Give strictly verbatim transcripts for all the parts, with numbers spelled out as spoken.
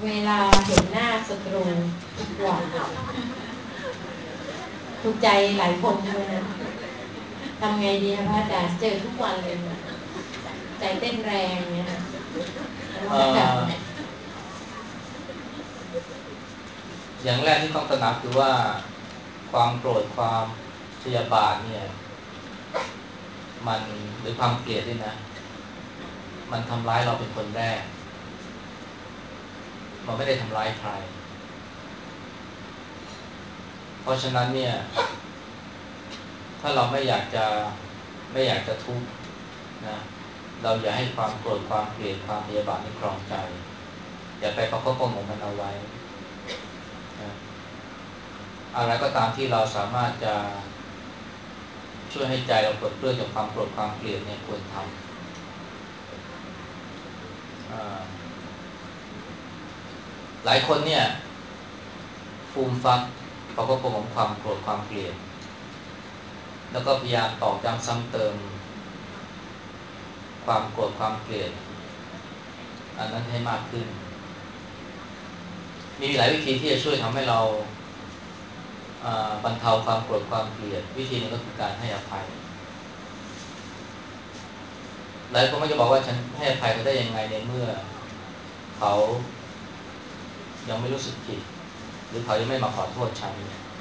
เวลาเห็นหน้าศัตรูทุกวันถูกใจหลายคนใช่ไหมนะทำไงดีคะพระอาจารย์เจอทุกวันเลยนะใจเต้นแรงเนี่ยนะเอ่ออย่างแรกที่ต้องตระหนักคือว่าความโกรธความพยาบาทเนี่ยมันหรือความเกลียดนี่นะมันทำร้ายเราเป็นคนแรกมันไม่ได้ทำร้ายใครเพราะฉะนั้นเนี่ยถ้าเราไม่อยากจะไม่อยากจะทุกข์นะเราอย่าให้ความโกรธความเกลียดความพยาบาทนี่ครองใจอย่าไปประคบประหงมมันเอาไว้นะอะไรก็ตามที่เราสามารถจะช่วยให้ใจเราปลดเปลื้องจากความโกรธความเกลียดเนี่ยควรทำ หลายคนเนี่ยฟูมฟักเขาก็โกงความโกรธความเกลียดแล้วก็พยายามตอกย้ำซ้ำเติมความโกรธความเกลียดอันนั้นให้มากขึ้นมีหลายวิธีที่จะช่วยทำให้เราบรรเทาความโกรธความเกลียดวิธีนึงก็คือการให้อภัยหลายคนก็จะบอกว่าฉันให้อภัยเขาได้ยังไงในเมื่อเขายังไม่รู้สึกผิดหรือเขายังไม่มาขอโทษฉัน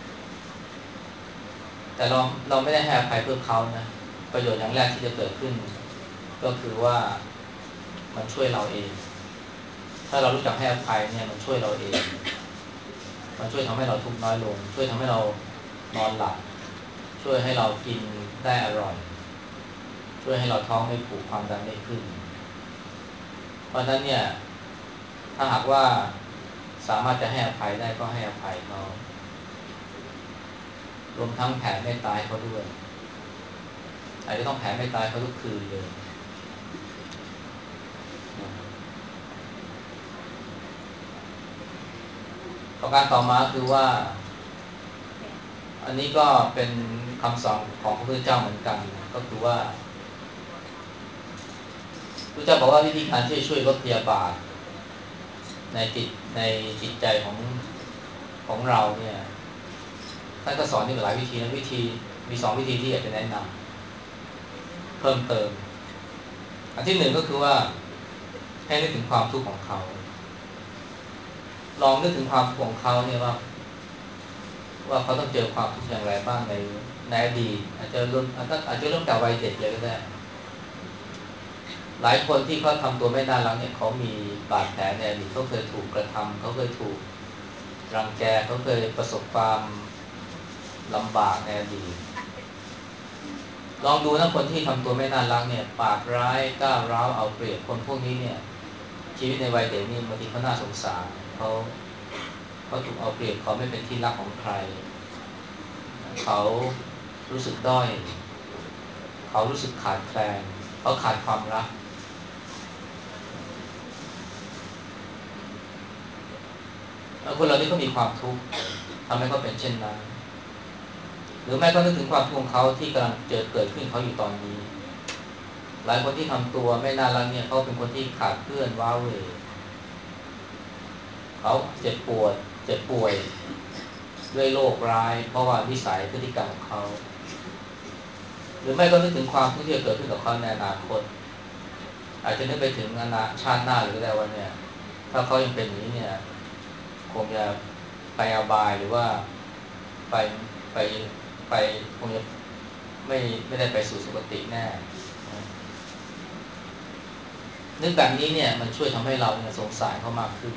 แต่เราเราไม่ได้ให้อภัยเพื่อเขานะประโยชน์อย่างแรกที่จะเกิดขึ้นก็คือว่ามันช่วยเราเองถ้าเรารู้จักให้อภัยเนี่ยมันช่วยเราเองมันช่วยทำให้เราทุกข์น้อยลงช่วยทำให้เรานอนหลับช่วยให้เรากินได้อร่อยช่วยให้เราท้องไม่ผูกความดันไม่ขึ้นเพราะนั้นเนี่ยถ้าหากว่าสามารถจะให้อภัยได้ก็ให้อภัยเขารวมทั้งแผ่เมตตาให้เขาด้วยอาจจะต้องแผ่เมตตาให้เขาทุกคืนเลยประการต่อมาคือว่าอันนี้ก็เป็นคำสอนของพระพุทธเจ้าเหมือนกันก็คือว่าพระเจ้าบอกว่าวิธีการที่จะช่วยลดพยาบาทในจิตในจิตใจของของเราเนี่ยท่านก็สอนที่หลายวิธีนะวิธีมีสองวิธีที่อยากจะแนะนำเพิ่มเติมอันที่หนึ่งก็คือว่าให้นึกถึงความทุกข์ของเขาลองนึกถึงความทุกข์ของเขาเนี่ยว่าว่าเขาต้องเจอความทุกข์อย่างไรบ้างในในอดีตอาจจะเริ่มอาจจะอาจจะเริ่มแต่วัยเด็กเลยก็ได้หลายคนที่เขาทำตัวไม่น่ารักเนี่ยเขามีบาดแผลในอดีตเขาเคยถูกกระทำเขาเคยถูกรังแกเขาเคยประสบความลำบากในอดีตลองดูนะคนที่ทำตัวไม่น่ารักเนี่ยปากร้ายก้าวร้าวเอาเปรียบคนพวกนี้เนี่ยชีวิตในวัยเด็กนี่บางทีเขาน่าสงสารเขาเขาถูกเอาเปรียบเขาไม่เป็นที่รักของใครเขารู้สึกด้อยเขารู้สึกขาดแคลนเขาขาดความรักแล้วคนเหล่านี้ก็มีความทุกข์ทำให้เขาเป็นเช่นนั้นหรือแม้ก็นึกถึงความทุกข์ของเขาที่กำลังเจอเกิดขึ้นเขาอยู่ตอนนี้หลายคนที่ทำตัวไม่น่ารักเนี่ยเขาเป็นคนที่ขาดเพื่อนว้าเหวเขาเจ็บปวดเจ็บป่วยด้วยโรคร้ายเพราะว่าวิสัยพฤติกรรมของเขาหรือไม่ก็นึกถึงความทุกข์ที่จะเกิดขึ้นกับเขาในอนาคตอาจจะนึกไปถึงอนาชาติหน้าหรือก็ได้ว่าเนี่ยถ้าเขายังเป็นอย่างนี้เนี่ยคงจะไปอบายหรือว่าไปไปไปคงจะไม่ไม่ได้ไปสู่สุคติแน่นึกแบบนี้เนี่ยมันช่วยทำให้เราเนี่ยสงสารเขามากขึ้น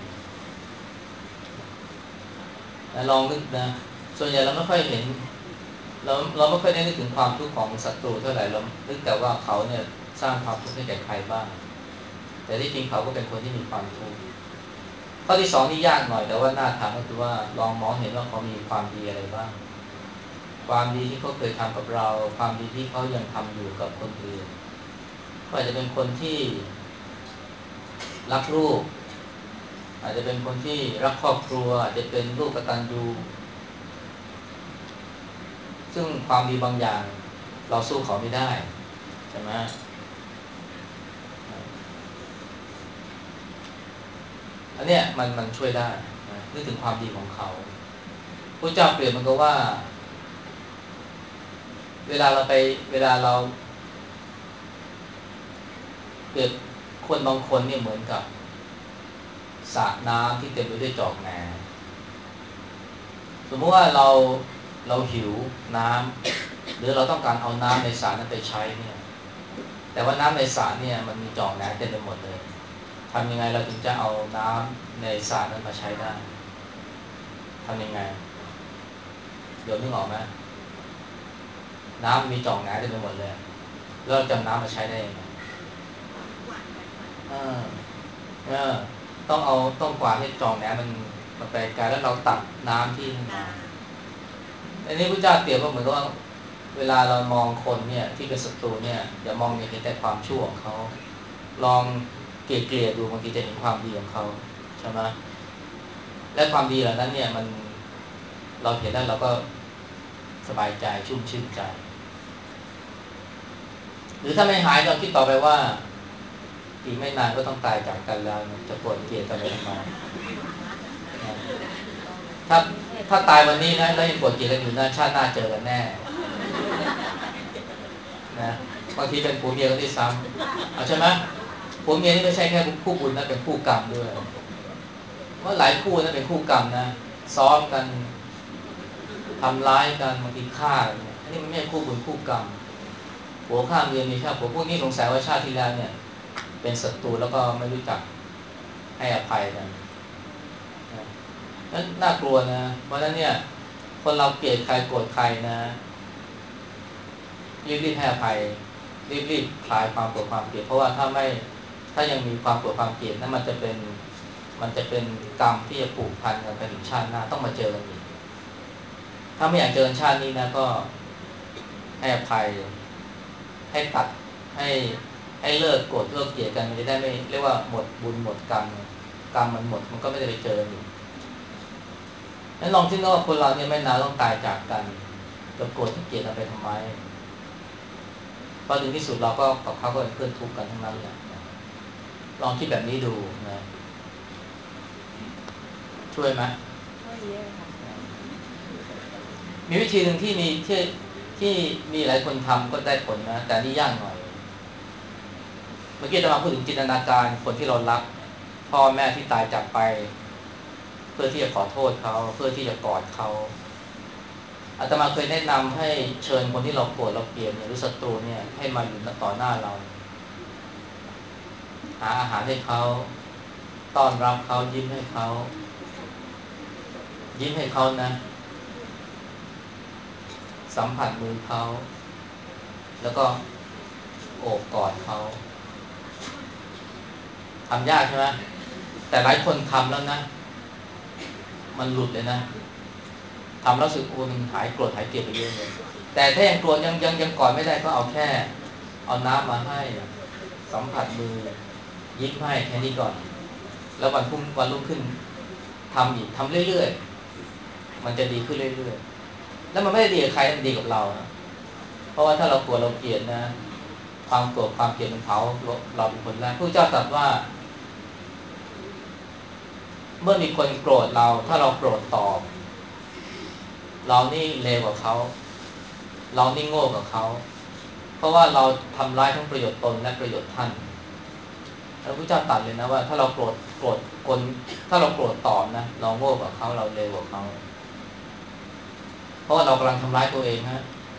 ลองนึกนะส่วนใหญ่เราไม่ค่อยเห็นเราเราไม่ค่อยได้นึกถึงความทุกข์ของศัตรูเท่าไหร่เรานึกแต่ว่าเขาเนี่ยสร้างความทุกข์ให้แก่ใครบ้างแต่ที่จริงเขาก็เป็นคนที่มีความทุกข์ข้อที่สองนี่ยากหน่อยแต่ว่าน่าทำก็คือว่าลองมองเห็นว่าเขามีความดีอะไรบ้างความดีที่เขาเคยทำกับเราความดีที่เขายังทำอยู่กับคนอื่นก็อาจจะเป็นคนที่รักลูกอาจจะเป็นคนที่รักครอบครัวอาจจะเป็นลูกกตัญญูซึ่งความดีบางอย่างเราสู้เขาไม่ได้ใช่ไหมอันเนี้ยมันมันช่วยได้นะนึกถึงความดีของเขาพระเจ้าเปรียบมันก็ว่าเวลาเราไปเวลาเราเปรียบคนบางคนเนี่ยเหมือนกับสระน้ำที่เต็มไปด้วยจอกแหนสมมติว่าเราเราหิวน้ำหรือเราต้องการเอาน้ำในสระนั้นไปใช้เนี่ยแต่ว่าน้ำในสระเนี่ยมันมีจอกแหนเต็มไปหมดเลยทำยังไงเราถึงจะเอาน้ำในสระนั้นมาใช้ได้ทำยังไงเดี๋ยวนึกออกไหมน้ำมีจอกแหนเต็มไปหมดเลยแล้วเราจะน้ำมาใช้ได้ยังไงอ่าเออต้องเอาต้องกวาดให้จอกแหนมันมันไปไกลแล้วเราตักน้ำที่นั่นมาอันนี้พระเจ้าเปรียบว่าเหมือนกับว่าเวลาเรามองคนเนี่ยที่เป็นศัตรูเนี่ยอย่ามองอย่างเห็นแต่ความชั่วของเขาลองเกลี่ยเกลี่ยดูบางทีจะเห็นความดีของเขาใช่ไหมและความดีเหล่านั้นเนี่ยมันเราเห็นแล้วเราก็สบายใจชุ่มชื่นใจหรือถ้าไม่หายเราคิดต่อไปว่าอีกไม่นานก็ต้องตายจากกันแล้วจะโกรธเกลียดกันไปทำไมถ้าถ้าตายวันนี้นะแล้วยังโกรธเกลียดกันอยู่นะชาติหน้าเจอกันแน่นะบางทีเป็นผัวเมียกันที่ซ้ำเอาใช่ไหมผัวเมียนี่ไม่ใช่แค่คู่บุญนะเป็นคู่กรรมด้วยว่าหลายคู่นะเป็นคู่กรรมนะซ้อมกันทำร้ายกันบางทีฆ่ากันอันนี้มันไม่ใช่คู่บุญคู่กรรมผัวฆ่าเมียมีฆ่าผัวพวกนี้สงสัยว่าชาติที่แล้วเนี่ยเป็นศัตรูแล้วก็ไม่รู้จักให้อภัยกันนั่นน่ากลัวนะเพราะฉะนั้นเนี่ยคนเราเกลียดใครโกรธใครนะรีบๆให้อภัยรีบๆคลายความโกรธความเกลียดเพราะว่าถ้าไม่ถ้ายังมีความโกรธความเกลียดนั้นมันจะเป็นมันจะเป็นกรรมที่จะผูกพันกันไปถึงชาติหน้าต้องมาเจอกันอีกถ้าไม่อยากเจอชาตินี้นะก็ให้อภัยให้ตัดให้ให้เลิกโกรธเลิกเกลียดกันมันจะได้ไม่เรียกว่าหมดบุญหมดกรรมกรรมมันหมดมันก็ไม่ได้ไปเจอกันอีกนั้นลองคิดว่าคนเราเนี่ยไม่นานต้องตายจากกันจะโกรธจะเกลียดกันไปทำไมพอถึงที่สุดเราก็กับเขาก็เป็นเพื่อนทุกข์กันทั้งนั้นแหละลองคิดแบบนี้ดูนะช่วยไหมช่วยเยอะค่ะมีวิธีหนึ่งที่มีที่ที่มีหลายคนทำก็ได้ผลนะแต่นี่ยากหน่อยเมื่อกี้จะมาพูดถึงจินตนาการคนที่เรารักพ่อแม่ที่ตายจากไปเพื่อที่จะขอโทษเขาเพื่อที่จะกอดเขาอาตมาเคยแนะนำให้เชิญคนที่เราโกรธเราเกลียดเนี่ยหรือศัตรูเนี่ยให้มาอยู่ต่อหน้าเราหาอาหารให้เขาต้อนรับเขายิ้มให้เขายิ้มให้เขานะสัมผัสมือเขาแล้วก็โอบกอดเขาทำยากใช่ไหมแต่หลายคนทำแล้วนะมันหลุดเลยนะทำแล้วสึกโอ้มันหายโกรธหายเกลียดไปเยอะเลยแต่ถ้ายังโกรธยังยังยังกอดไม่ได้ก็เอาแค่เอาน้ำมาให้สัมผัสมือยิ้มให้แค่นี้ก่อนแล้ววันพุ่งวันรุ่งขึ้นทำอีกทำเรื่อยๆมันจะดีขึ้นเรื่อยๆแล้วมันไม่ได้ดีกับใครมันดีกับเรานะเพราะว่าถ้าเราโกรธเราเกลียดนะความโกรธความเกลียดมันเผาเราเป็นคนแรกพระเจ้าตรัสว่าเมื่อมีคนโกรธเราถ้าเราโกรธตอบเรานี่เลวกว่าเขาเรานี่โง่กว่าเขาเพราะว่าเราทำร้ายทั้งประโยชน์ตนและประโยชน์ท่านแล้วพระเจ้าตรัสเลยนะว่าถ้าเราโกรธโกรธคนถ้าเราโกรธตอบนะเราโง่กว่าเขาเราเลวกว่าเขาเพราะว่าเรากำลังทำร้ายตัวเองฮะ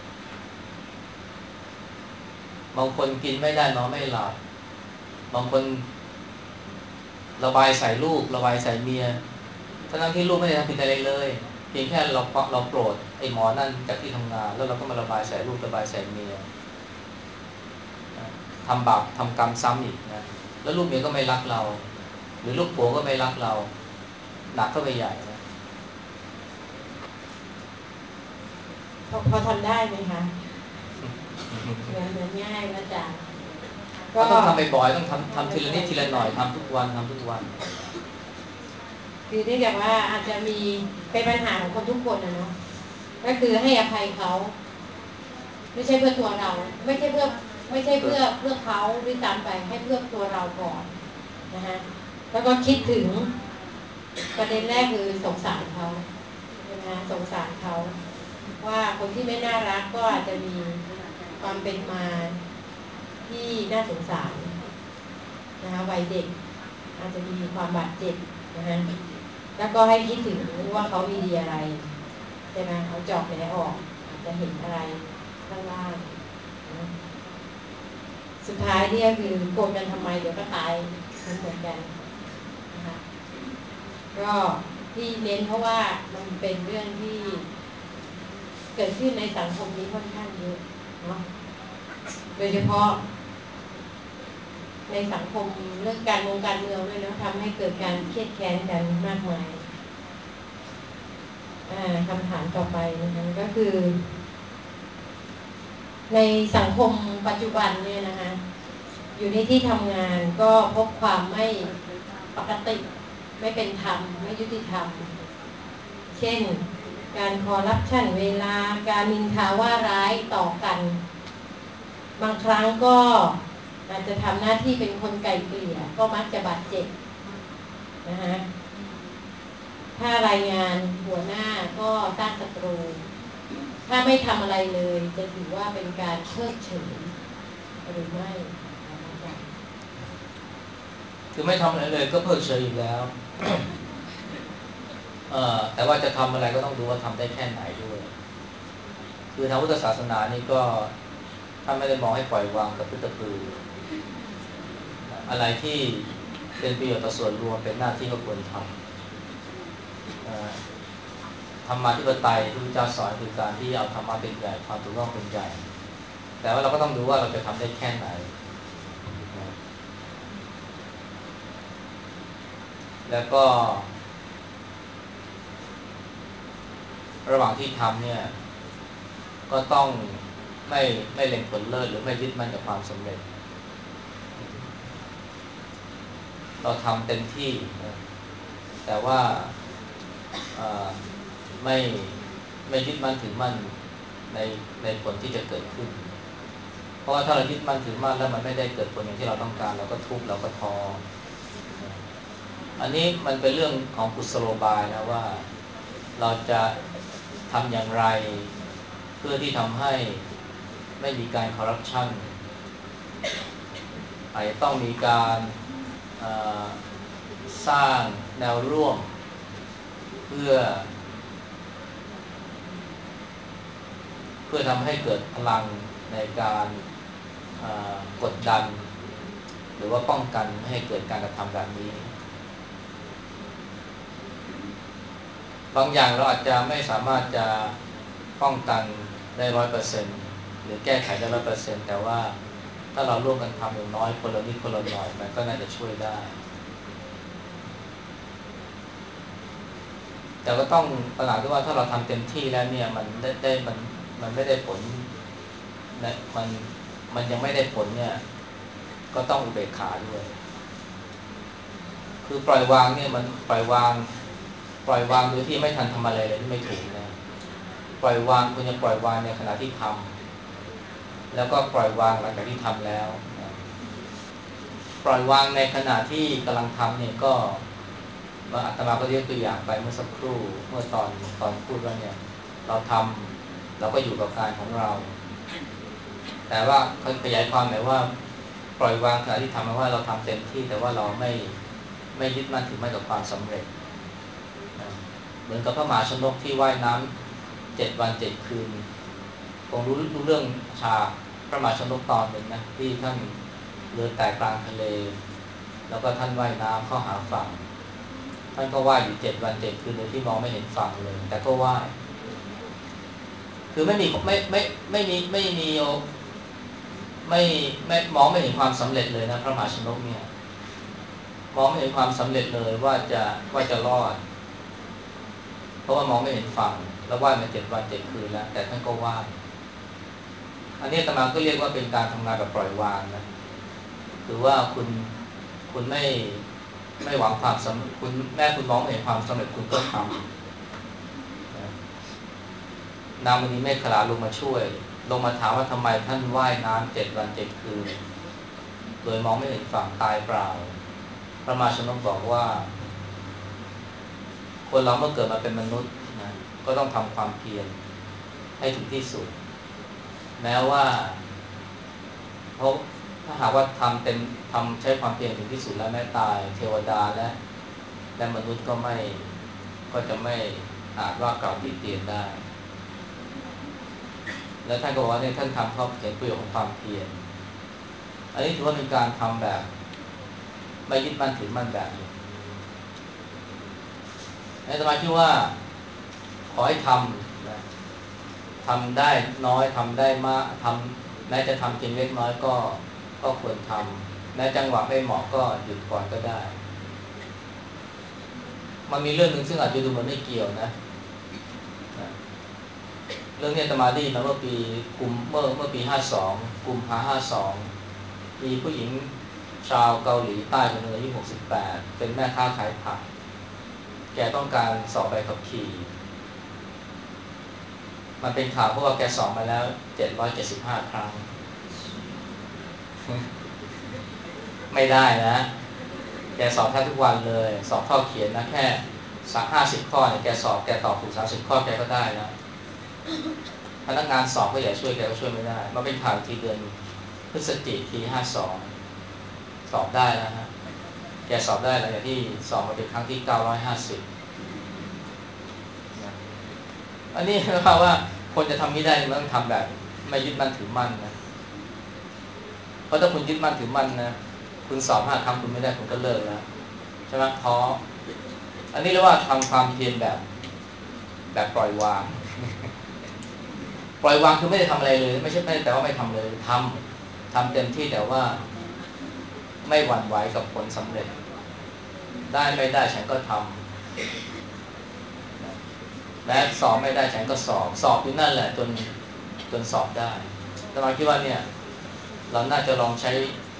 บางคนกินไม่ได้นอนไม่หลับบางคนระบายใส่ลูกระบายใส่เมียทั้งที่ลูกไม่ได้ทำผิดอะไรเลยเพียงแค่เราเราโกรธไอ้หมอนั่นจากที่ทำงานแล้วเราก็มาระบายใส่ลูกระบายใส่เมียทำบาปทำกรรมซ้ำอีกนะแล้วลูกเมียก็ไม่รักเราหรือลูกผัวก็ไม่รักเราหนักก็ไปใหญ่นะพอพอทำได้ไหมคะเหมือนเหมือนง่ายนะจ๊ะก็ต้องทำบ่อยๆต้องทำทำทีละนิดทีละหน่อยทำทุกวันทำทุกวันคือเนื่องจากว่าอาจจะมีเป็นปัญหาของคนทุกคนนะเนาะก็คือให้อภัยเขาไม่ใช่เพื่อตัวเราไม่ใช่เพื่อไม่ใช่เพื่อเพื่อเขาด้วยซ้ำไปให้เพื่อตัวเราก่อนนะฮะแล้วก็คิดถึงประเด็นแรกคือสงสารเขาใช่ไหมคะสงสารเขาว่าคนที่ไม่น่ารักก็อาจจะมีความเป็นมาที่น่าสงสารนะคะวัยเด็กอาจจะมีความบาดเจ็บนะคะแล้วก็ให้คิดถึงว่าเขามีดีอะไรใช่ไหมเอาจอบแหนออกอาจจะเห็นอะไรข้างล่างนะสุดท้ายที่ก็คือโกรธกันทำไมเดี๋ยวก็ตายเหมือนเหมือนกันนะคะก็ที่เน้นเพราะว่ามันเป็นเรื่องที่เกิดขึ้นในสังคมนี้ค่อนข้างเยอะเนาะโดยเฉพาะในสังคมเรื่องการเมืองการเมืองด้วยเนาะทำให้เกิดการเครียดแค้นกันมากมายอ่าคำถามต่อไปนะคะก็คือในสังคมปัจจุบันเนี่ยนะคะอยู่ในที่ทำงานก็พบความไม่ปกติไม่เป็นธรรมไม่ยุติธรรมเช่นการคอร์รัปชันเวลาการนินทาว่าร้ายต่อกันบางครั้งก็อาจจะทำหน้าที่เป็นคนไกล่เกลี่ยก็มักจะบาดเจ็บนะฮะถ้ารายงานหัวหน้าก็สร้างศัตรูถ้าไม่ทำอะไรเลยจะถือว่าเป็นการเพิกเฉยหรือไม่นะคะคือไม่ทำอะไรเลยก็เพิกเฉยอยู่แล้วเอ่อแต่ว่าจะทำอะไรก็ต้องดูว่าทำได้แค่ไหนด้วยคือทางพุทธศาสนานี่ก็ถ้าไม่ได้มองให้ปล่อยวางกับพุทธคืออะไรที่เป็นประโยชน์ต่อส่วนรวมเป็นหน้าที่ก็ควรทำเอ่อธรรมาธิปไตยที่พระเจ้าสอนคือการที่เอาธรรมะเป็นใหญ่ความถูกต้องเป็นใหญ่แต่ว่าเราก็ต้องดูว่าเราจะทำได้แค่ไหนนะแล้วก็ระหว่างที่ทำเนี่ยก็ต้องไม่ไม่เล็งผลเลิศหรือไม่ยึดมั่นกับความสำเร็จเราทำเต็มที่นะแต่ว่าเอ่อไม่ไม่ยึดมั่นถือมั่นในในผลที่จะเกิดขึ้นเพราะว่าถ้าเรายึดมั่นถือมั่นแล้วมันไม่ได้เกิดผลอย่างที่เราต้องการเราก็ทุกข์เราก็ท้ออันนี้มันเป็นเรื่องของกุศโลบายนะว่าเราจะทำอย่างไรเพื่อที่ทำให้ไม่มีการคอร์รัปชันอาจจะต้องมีการสร้างแนวร่วมเพื่อเพื่อทำให้เกิดพลังในการกดดันหรือว่าป้องกันไม่ให้เกิดการกระทำแบบนี้บางอย่างเราอาจจะไม่สามารถจะป้องกันได้ร้อยเปอร์เซ็นต์หรือแก้ไขได้ร้อยเปอร์เซ็นต์แต่ว่าถ้าเราร่วมกันทำอย่างน้อยคนละนิดคนละหน่อยมันก็น่าจะช่วยได้แต่ก็ต้องตระหนักด้วยว่าถ้าเราทำเต็มที่แล้วเนี่ยมันได้ได้มันมันไม่ได้ผลมันมันยังไม่ได้ผลเนี่ยก็ต้องอุเบกขาด้วยคือปล่อยวางเนี่ยมันปล่อยวางปล่อยวางโดยที่ไม่ทันทำอะไรเลยที่ไม่ถูกนะปล่อยวางคุณจะปล่อยวางในขณะที่ทำแล้วก็ปล่อยวางหลังจากที่ทำแล้วปล่อยวางในขณะที่กำลังทำเนี่ยก็อาตมาก็ยกตัวอย่างไปเมื่อสักครู่เมื่อตอนตอนพูดว่าเนี่ยเราทำเราก็อยู่กับการของเราแต่ว่าขยายความหมายว่าปล่อยวางขณะที่ทำหมายว่าเราทำเต็มที่แต่ว่าเราไม่ไม่ยึดมั่นถือมั่นกับความสำเร็จเหมือนกับพระมหาชนกที่ว่ายน้ำเจ็ดวันเจ็ดคืนคงรู้รู้เรื่องฉากพระมหาชนกตอนหนึ่งนะที่ท่านเรือแตกกลางทะเลแล้วก็ท่านว่ายน้ำเข้าหาฝั่งท่านก็ว่ายอยู่เจ็ดวันเจ็ดคืนโดยที่มองไม่เห็นฝั่งเลยแต่ก็ว่ายคือไม่มีไม่ไม่ไม่มีไม่มีไม่ไม่มองไม่เห็นความสำเร็จเลยนะพระมหาชนกเนี่ยมองไม่เห็นความสำเร็จเลยว่าจะว่าจะรอดเพราะว่ามองไม่เห็นฝั่งแล้วว่ายมาเจ็ดวันเจ็ดคืนแล้วแต่ท่านก็ว่ายอันนี้อาตมาก็เรียกว่าเป็นการทำงานแบบปล่อยวางนะคือว่าคุณคุณไม่ไม่หวังความสำคุณแม่คุณมองไม่เห็นความสำเร็จคุณก็ทำนางมณีเมฆขลาลงมาช่วยลงมาถามว่าทำไมท่านว่ายน้ำเจ็ดวันเจ็ดคืนโดยมองไม่เห็นฝั่งตายเปล่าพระมหาชนกบอกว่าคนเราเมื่อเกิดมาเป็นมนุษย์นะก็ต้องทำความเพียรให้ถึงที่สุดแม้ว่าเพราะถ้าหากว่าทำเต็มทำใช้ความเพียรถึงที่สุดแล้วแม้ตายเทวดาและและมนุษย์ก็ไม่ก็จะไม่อาจว่ากล่าวติเตียนได้และท่านก็บอกว่าเนี่ยท่านทำเพราะเห็นประโยชน์ของความเพียรอันนี้ถือว่าเป็นการทำแบบไม่ยึดมั่นถือมั่นแบบนี้ในสมัยที่ว่าขอให้ทำนะทำได้น้อยทำได้มากทำแม้จะทำเพียงเล็กน้อยก็ก็ควรทำแม้จังหวะไม่เหมาะก็หยุดก่อนก็ได้มันมีเรื่องหนึ่งซึ่งอาจจะดูเหมือนไม่เกี่ยวนะนะเรื่องนี้อาตมาได้ยินมาเมื่อปีกุมเมื่อเมื่อปีห้าสองกุมภาห้าสองมีผู้หญิงชาวเกาหลีใต้คนหนึ่งอายุหกสิบแปดเป็นแม่ค้าขายผักแกต้องการสอบใบขับขี่มันเป็นข่าวเพราะว่าแกสอบมาแล้วเจ็ดร้อยเจ็ดสิบห้าครั้งไม่ได้นะแกสอบแทบทุกวันเลยสอบข้อเขียนนะแค่สักห้าสิบข้อเนี่ยแกสอบแกตอบถูกสามสิบข้อแกก็ได้แล้วพนักงานสอบก็อยากช่วยแกก็ช่วยไม่ได้มาเป็นข่าวทีเดือนพฤศจิกายนปีห้าสองสอบได้แล้วฮะแกสอบได้หลังจากที่สอบมาเป็นครั้งที่เก้าร้อยห้าสิบอันนี้แปลว่าคนจะทำนี้ได้มันต้องทำแบบไม่ยึดมั่นถือมั่นนะเพราะถ้าคุณยึดมั่นถือมั่นนะคุณสอบห้าครั้งคุณไม่ได้คุณก็เลิกแล้วใช่ไหมท้ออันนี้เรียกว่าทำความเพียรแบบแบบปล่อยวางปล่อยวางคือไม่ได้ทำอะไรเลยไม่ใช่ไม่แต่ว่าไม่ทำเลยทำทำเต็มที่แต่ว่าไม่หวั่นไหวกับผลสำเร็จได้ไม่ได้ฉันก็ทำและสอบไม่ได้ฉันก็สอบสอบอยู่นั่นแหละจนจนสอบได้แต่มาคิดว่าเนี่ยเราน่าจะลองใช้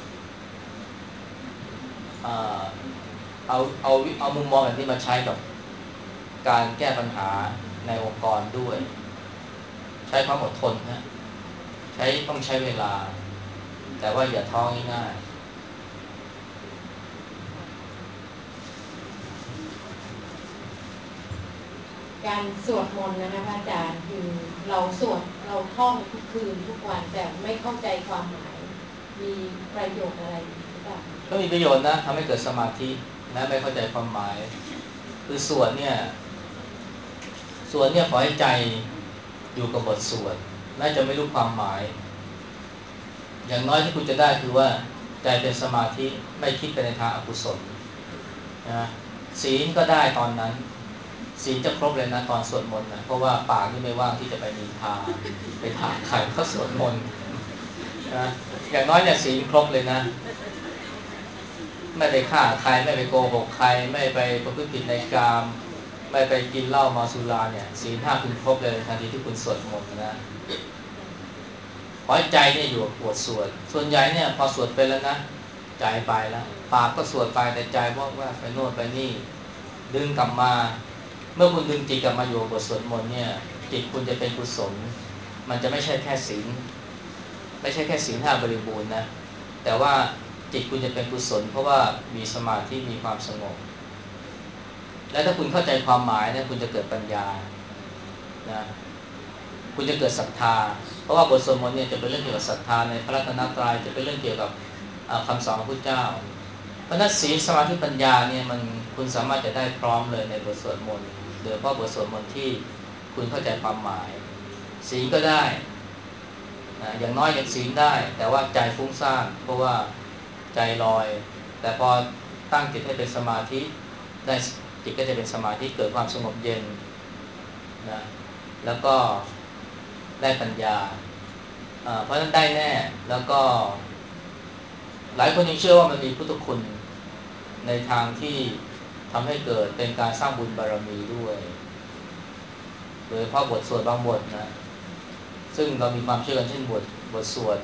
เอาเอาเอามุมมองแบบนี้มาใช้กับการแก้ปัญหาในองค์กรด้วยใช้ความอดทนนะใช้ต้องใช้เวลาแต่ว่าอย่าท้อง่ายๆการสวดมนต์นะคะพระอาจารย์คือเราสวดเราท่องทุกคืนทุกวันแต่ไม่เข้าใจความหมายมีประโยชน์อะไรหรือเปล่าก็มีประโยชน์นะทำให้เกิดสมาธินะไม่เข้าใจความหมายคือสวดเนี่ยสวดเนี่ยขอให้ใจอยู่กับบทสวดแม้จะไม่รู้ความหมายอย่างน้อยที่คุณจะได้คือว่าใจเป็นสมาธิไม่คิดไปในทางอกุศลนะศีลก็ได้ตอนนั้นศีลจะครบเลยนะตอนสวดมนต์นะเพราะว่าปากนี่ไม่ว่างที่จะไปนินทาไปถามใครก็สวดมนต์นะอย่างน้อยเนี่ยศีลครบเลยนะไม่ไปฆ่าใครไม่ไปโกหกใครไม่ไปประพฤติผิดในกามไม่ไปกินเหล้าเมาสุราเนี่ยศีลห้าคุณครบเลยทันทีที่คุณสวดมนต์นะขอให้ใจเนี่ยอยู่กับบทสวดส่วนใหญ่เนี่ยพอสวดไปแล้วนะใจไปแล้วปากก็สวดไปแต่ใจว่าว่าไปโน่นไปนี่ดึงกลับมาเมื่อคุณดึงจิตกลับมาอยู่กับบทสวดมนต์เนี่ยจิตคุณจะเป็นกุศลมันจะไม่ใช่แค่ศีลไม่ใช่แค่ศีลห้าบริบูรณ์นะแต่ว่าจิตคุณจะเป็นกุศลเพราะว่ามีสมาธิมีความสงบและถ้าคุณเข้าใจความหมายเนี่ยคุณจะเกิดปัญญานะคุณจะเกิดศรัทธาเพราะว่าบทสวดมนต์เนี่ยจะเป็นเรื่องเกี่ยวกับศรัทธาในพระรัตนตรัยจะเป็นเรื่องเกี่ยวกับคำสอนของพระเจ้าเพราะนั้นศีลสมาธิปัญญาเนี่ยมันคุณสามารถจะได้พร้อมเลยในบทสวดมนต์โดยเฉพาะบทสวดมนต์ที่คุณเข้าใจความหมายศีลก็ได้นะอย่างน้อยอย่างศีลได้แต่ว่าใจฟุ้งซ่านเพราะว่าใจลอยแต่พอตั้งจิตให้เป็นสมาธิได้จิตก็จะเป็นสมาธิเกิดความสงบเย็นนะแล้วก็ได้ปัญญาเพราะฉะนั้นได้แน่แล้วก็หลายคนยังเชื่อว่ามันมีพุทธคุณในทางที่ทำให้เกิดเป็นการสร้างบุญบารมีด้วยโดยเฉพาะบทสวดบางบทนะซึ่งเรามีความเชื่อกันเช่นบทบทสวด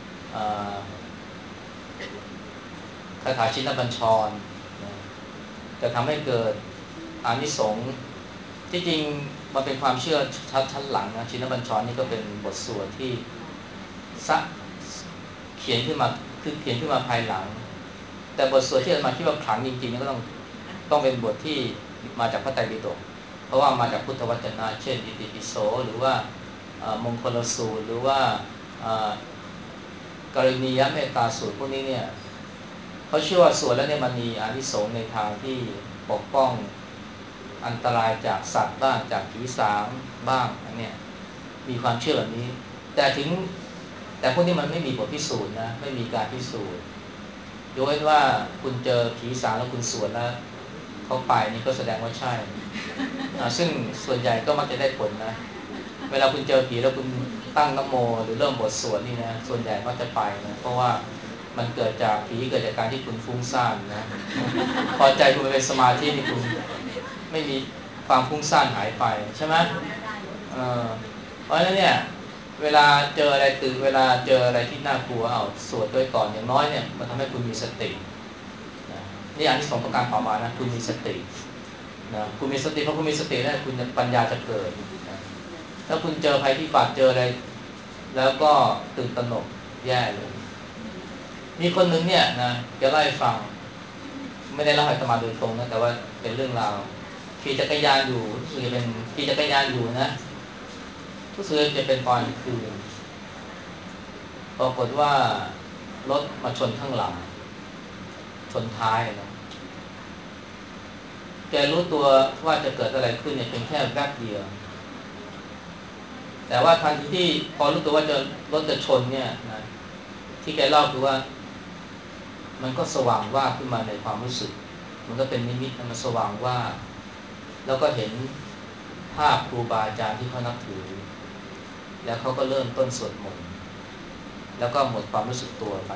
คาถาชินบัญชรนะจะทำให้เกิดอานิสงส์ที่จริงมันเป็นความเชื่อชั้นหลังนะชินบัญชรนี่ก็เป็นบทสวดที่ซักเขียนขึ้นมาคือเขียนขึ้นมาภายหลังแต่บทสวดที่อาตมาคิดว่าขลังจริงๆก็ต้องต้องเป็นบทที่มาจากพระไตรปิฎกเพราะว่ามาจากพุทธวจนะเช่นอิติปิโสหรือว่ามงคลสูตรหรือว่ากรณียเมตตาสูตรพวกนี้เนี่ยเขาเชื่อว่าสวดแล้วเนี่ยมันมีอานิสงส์ในทางที่ปกป้องอันตรายจากสัตว์บ้างจากผีสางบ้างอันเนี้ยมีความเชื่อแบบนี้แต่ถึงแต่พวกนี้มันไม่มีบทพิสูจน์นะไม่มีการพิสูจน์ยกเว้นว่าคุณเจอผีสางแล้วคุณสวดแล้วเขาไปนี่ก็แสดงว่าใช่ซึ่งส่วนใหญ่ก็มักจะได้ผลนะเวลาคุณเจอผีแล้วคุณตั้งนะโมหรือเริ่มบทสวดนี่นะส่วนใหญ่มักจะไปนะเพราะว่ามันเกิดจากผีเกิดจากการที่คุณฟุ้งซ่านนะพอใจคุณไปเป็นสมาธินี่คุณไม่มีความฟุ้งซ่านหายไปใช่ไหมเออเพราะฉะนั้นเนี่ยเวลาเจออะไรตื่นเวลาเจออะไรที่น่ากลัวเอาสวดด้วยก่อนอย่างน้อยเนี่ยมันทำให้คุณมีสตินะนี่อันที่สองประการต่อมานะคุณมีสตินะคุณมีสติเพราะคุณมีสติแล้วคุณปัญญาจะเกิดนะถ้าคุณเจอภัยพิบัติเจออะไรแล้วก็ตื่นตระหนกแย่เลยมีคนหนึ่งเนี่ยนะจะเล่าให้ฟังไม่ได้เล่าให้อาตมาโดยตรงนะแต่ว่าเป็นเรื่องราวขี่จักรยานอยู่รู้สึกจะเป็นขี่จักรยานอยู่นะรู้สึกจะเป็นตอนคืนปรากฏว่ารถมาชนข้างหลังชนท้ายนะแกรู้ตัวว่าจะเกิดอะไรขึ้นเนี่ยเป็นแค่แป๊บเดียวแต่ว่าทันทีที่พอรู้ตัวว่าจะรถจะชนเนี่ยนะที่แกเล่าคือว่ามันก็สว่างว่าขึ้นมาในความรู้สึกมันก็เป็นนิมิตมันสว่างว่าแล้วก็เห็นภาพครูบาอาจารย์ที่เขานับถือแล้วเขาก็เริ่มต้นสวดมนต์แล้วก็หมดความรู้สึกตัวไป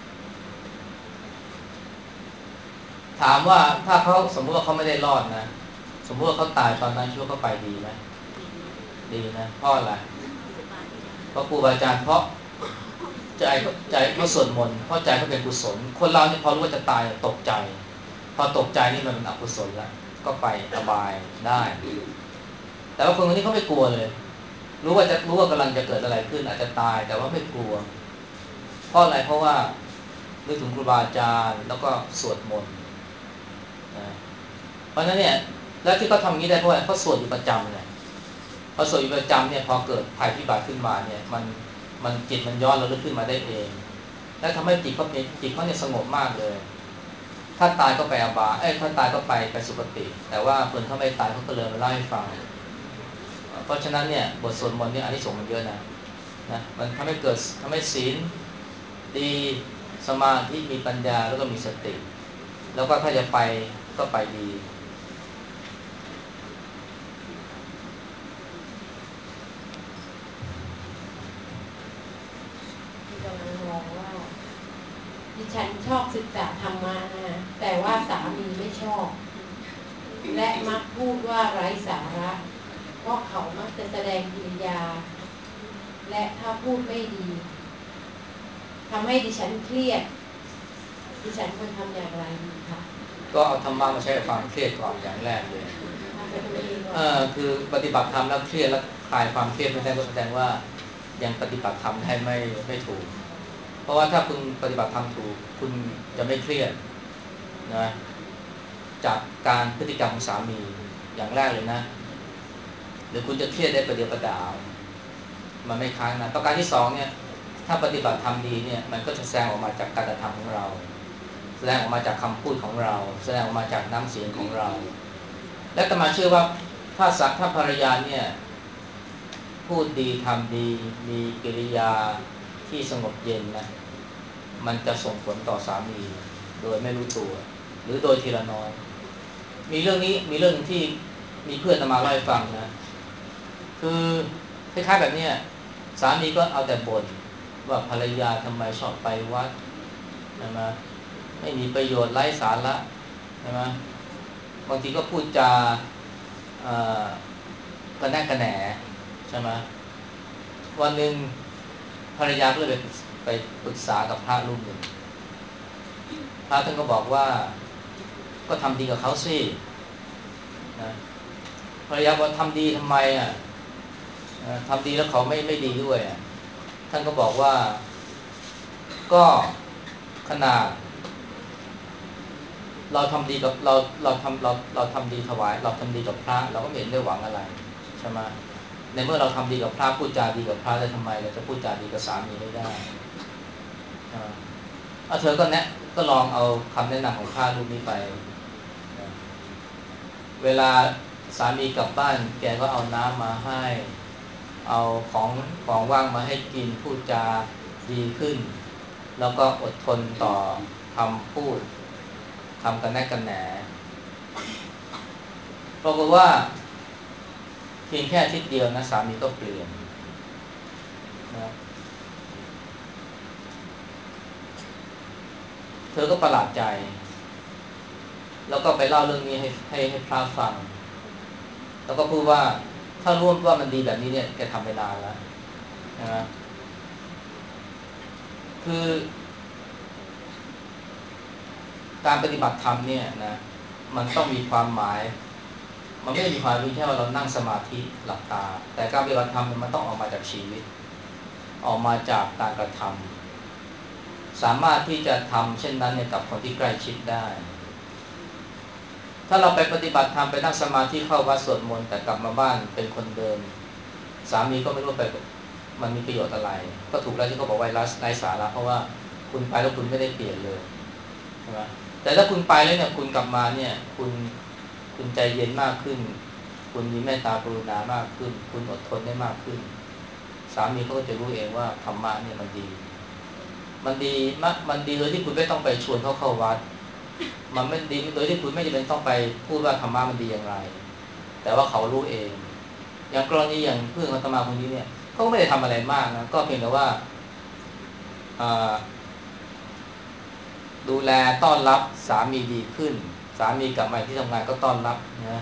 ถามว่าถ้าเขาสมมติว่าเขาไม่ได้รอดนะสมมติว่าเขาตายตอนนั้นคิดว่าเขาไปดีไหมดีนะเพราะอะไรเพราะครูบาอาจารย์เพราะใจใจเขาสวดมนต์เพราะใจเขาเป็นกุศลคนเราเนี่ยพอรู้ว่าจะตายตกใจพอตกใจนี่มันเป็นอกุศลแล้วก็ไปอบายได้แต่ว่าคนคนนี้เขาไม่กลัวเลยรู้ว่าจะรู้ว่ากำลังจะเกิดอะไรขึ้นอาจจะตายแต่ว่าไม่กลัวเพราะอะไรเพราะว่านึกถึงครูบาอาจารย์แล้วก็สวดมนต์นะเพราะฉะนั้นเนี่ยแล้วที่เขาทำอย่างนี้ได้เพราะว่าเขาสวดอยู่ประจำเนี่ยพอสวดอยู่ประจำเนี่ยพอเกิดภัยพิบัติขึ้นมาเนี่ยมันมันจิตมันย้อนระลึกขึ้นมาได้เองและทำให้จิตเขาเป็นจิตเขาเนี่ยสงบมากเลยถ้าตายก็ไปอบายเอ้ยถ้าตายก็ไปไปสุคติแต่ว่าคนเขาไม่ตายเขาก็เลยมาเล่าให้ฟังเพราะฉะนั้นเนี่ยบทสวดมนต์เนี่ยอานิสงส์มันเยอะนะนะมันทำให้เกิดทำให้ศีลดีสมาธิมีปัญญาแล้วก็มีสติแล้วก็ถ้าจะไปก็ไปดีที่กำลังมองว่าดิฉันชอบศึกษาธรรมะนะแต่ว่าสามีไม่ชอบและมักพูดว่าไร้สาระเพราะเขามักจะแสดงกิริยาและถ้าพูดไม่ดีทำให้ดิฉันเครียดดิฉันควรทำอย่างไรดีคะก็เอาธรรมะมาใช้กับความเครียดก่อนอย่างแรกเลยเออคือปฏิบัติธรรมแล้วเครียดแล้วคลายความเครียดไม่ได้ก็แสดงว่ายังปฏิบัติธรรมได้ไม่ไม่ถูกเพราะว่าถ้าคุณปฏิบัติธรรมถูกคุณจะไม่เครียดนะจากการพฤติกรรมของสามีอย่างแรกเลยนะหรือคุณจะเครียดได้ประเดี๋ยวประดาวมันไม่ค้างนะประการที่สองเนี่ยถ้าปฏิบัติธรรมดีเนี่ยมันก็จะแสดงออกมาจากการกระทำของเราแสดงออกมาจากคำพูดของเราแสดงออกมาจากน้ำเสียงของเราและอาตมาเชื่อว่าถ้าสักถ้าภรรยาเนี่ยพูดดีทำดีมีกิริยาที่สงบเย็นนะมันจะส่งผลต่อสามีโดยไม่รู้ตัวหรือโดยทีละน้อยมีเรื่องนี้มีเรื่องที่มีเพื่อนอาตมาเล่าให้ฟังนะคือคล้ายๆแบบนี้สามีก็เอาแต่บ่นว่าภรรยาทำไมชอบไปวัดใช่ไหมไม่มีประโยชน์ไร้สาระใช่ไหมบางทีก็พูดจาเอ่อกระแนะกระแหนใช่ไหมวันหนึ่งภรรยาก็เลยไปปรึกษากับพระรูปหนึ่งพระท่านก็บอกว่าก็ทำดีกับเขาสินะภรรยาบอกทำดีทำไมอ่ะทำดีแล้วเขาไม่ไม่ดีด้วยอ่ะท่านก็บอกว่าก็ขนาดเราทำดีกับเราเราทำเราเราทำดีถวายเราทำดีกับพระเราก็ไม่เห็นได้หวังอะไรใช่ไหมในเมื่อเราทำดีกับพระพูดจาดีกับพระแล้วทำไมเราจะพูดจาดีกับสามีไม่ได้อ่าเอาเธอก็แนะก็ลองเอาคำแนะนำของพระรูปนี้ไปเวลาสามีกลับบ้านแกก็เอาน้ำมาให้เอาของของว่างมาให้กินพูดจาดีขึ้นแล้วก็อดทนต่อคำพูดคำกันแนกกันแหนปรากฏว่าเพียงแค่อาทิตย์เดียวนะสามีก็เปลี่ยนนะเธอก็ประหลาดใจแล้วก็ไปเล่าเรื่องนี้ให้ให้ให้พระฟังแล้วก็พูดว่าถ้าร่วมว่ามันดีแบบนี้เนี่ยแกทำไปนานแล้วนะคือการปฏิบัติธรรมเนี่ยนะมันต้องมีความหมายมันไม่ได้มีความเพียงแค่ว่าเรานั่งสมาธิหลับตาแต่การปฏิบัติธรรมมันต้องออกมาจากชีวิตออกมาจากการกระทำสามารถที่จะทำเช่นนั้นเนี่ยกับคนที่ใกล้ชิดได้ถ้าเราไปปฏิบัติธรรมไปนั่งสมาธิเข้าวัดสวดมนต์แต่กลับมาบ้านเป็นคนเดิมสามีก็ไม่รู้ไปมันมีประโยชน์อะไรก็ถูกแล้วที่เขาบอกไวรัสไร้สาระเพราะว่าคุณไปแล้วคุณไม่ได้เปลี่ยนเลยใช่ไหมแต่ถ้าคุณไปแล้วเนี่ยคุณกลับมาเนี่ยคุณคุณใจเย็นมากขึ้นคุณมีเมตตากรุณามากขึ้นคุณอดทนได้มากขึ้นสามีเขาก็จะรู้เองว่าธรรมะเนี่ยมันดีมันดีมากมันดีโดยที่คุณไม่ต้องไปชวนเขาเข้าวัดมันไม่ดีโดยที่คุณไม่จำเป็นต้องไปพูดว่าธรรมะมันดีอย่างไรแต่ว่าเขารู้เองอย่างกรณีอย่างเพื่อนอาตมาคนนี้เนี่ยเขาไม่ได้ทำอะไรมากนะก็เพียงแต่ว่าดูแลต้อนรับสามีดีขึ้นสามีกลับมาที่ทำงานก็ต้อนรับนะ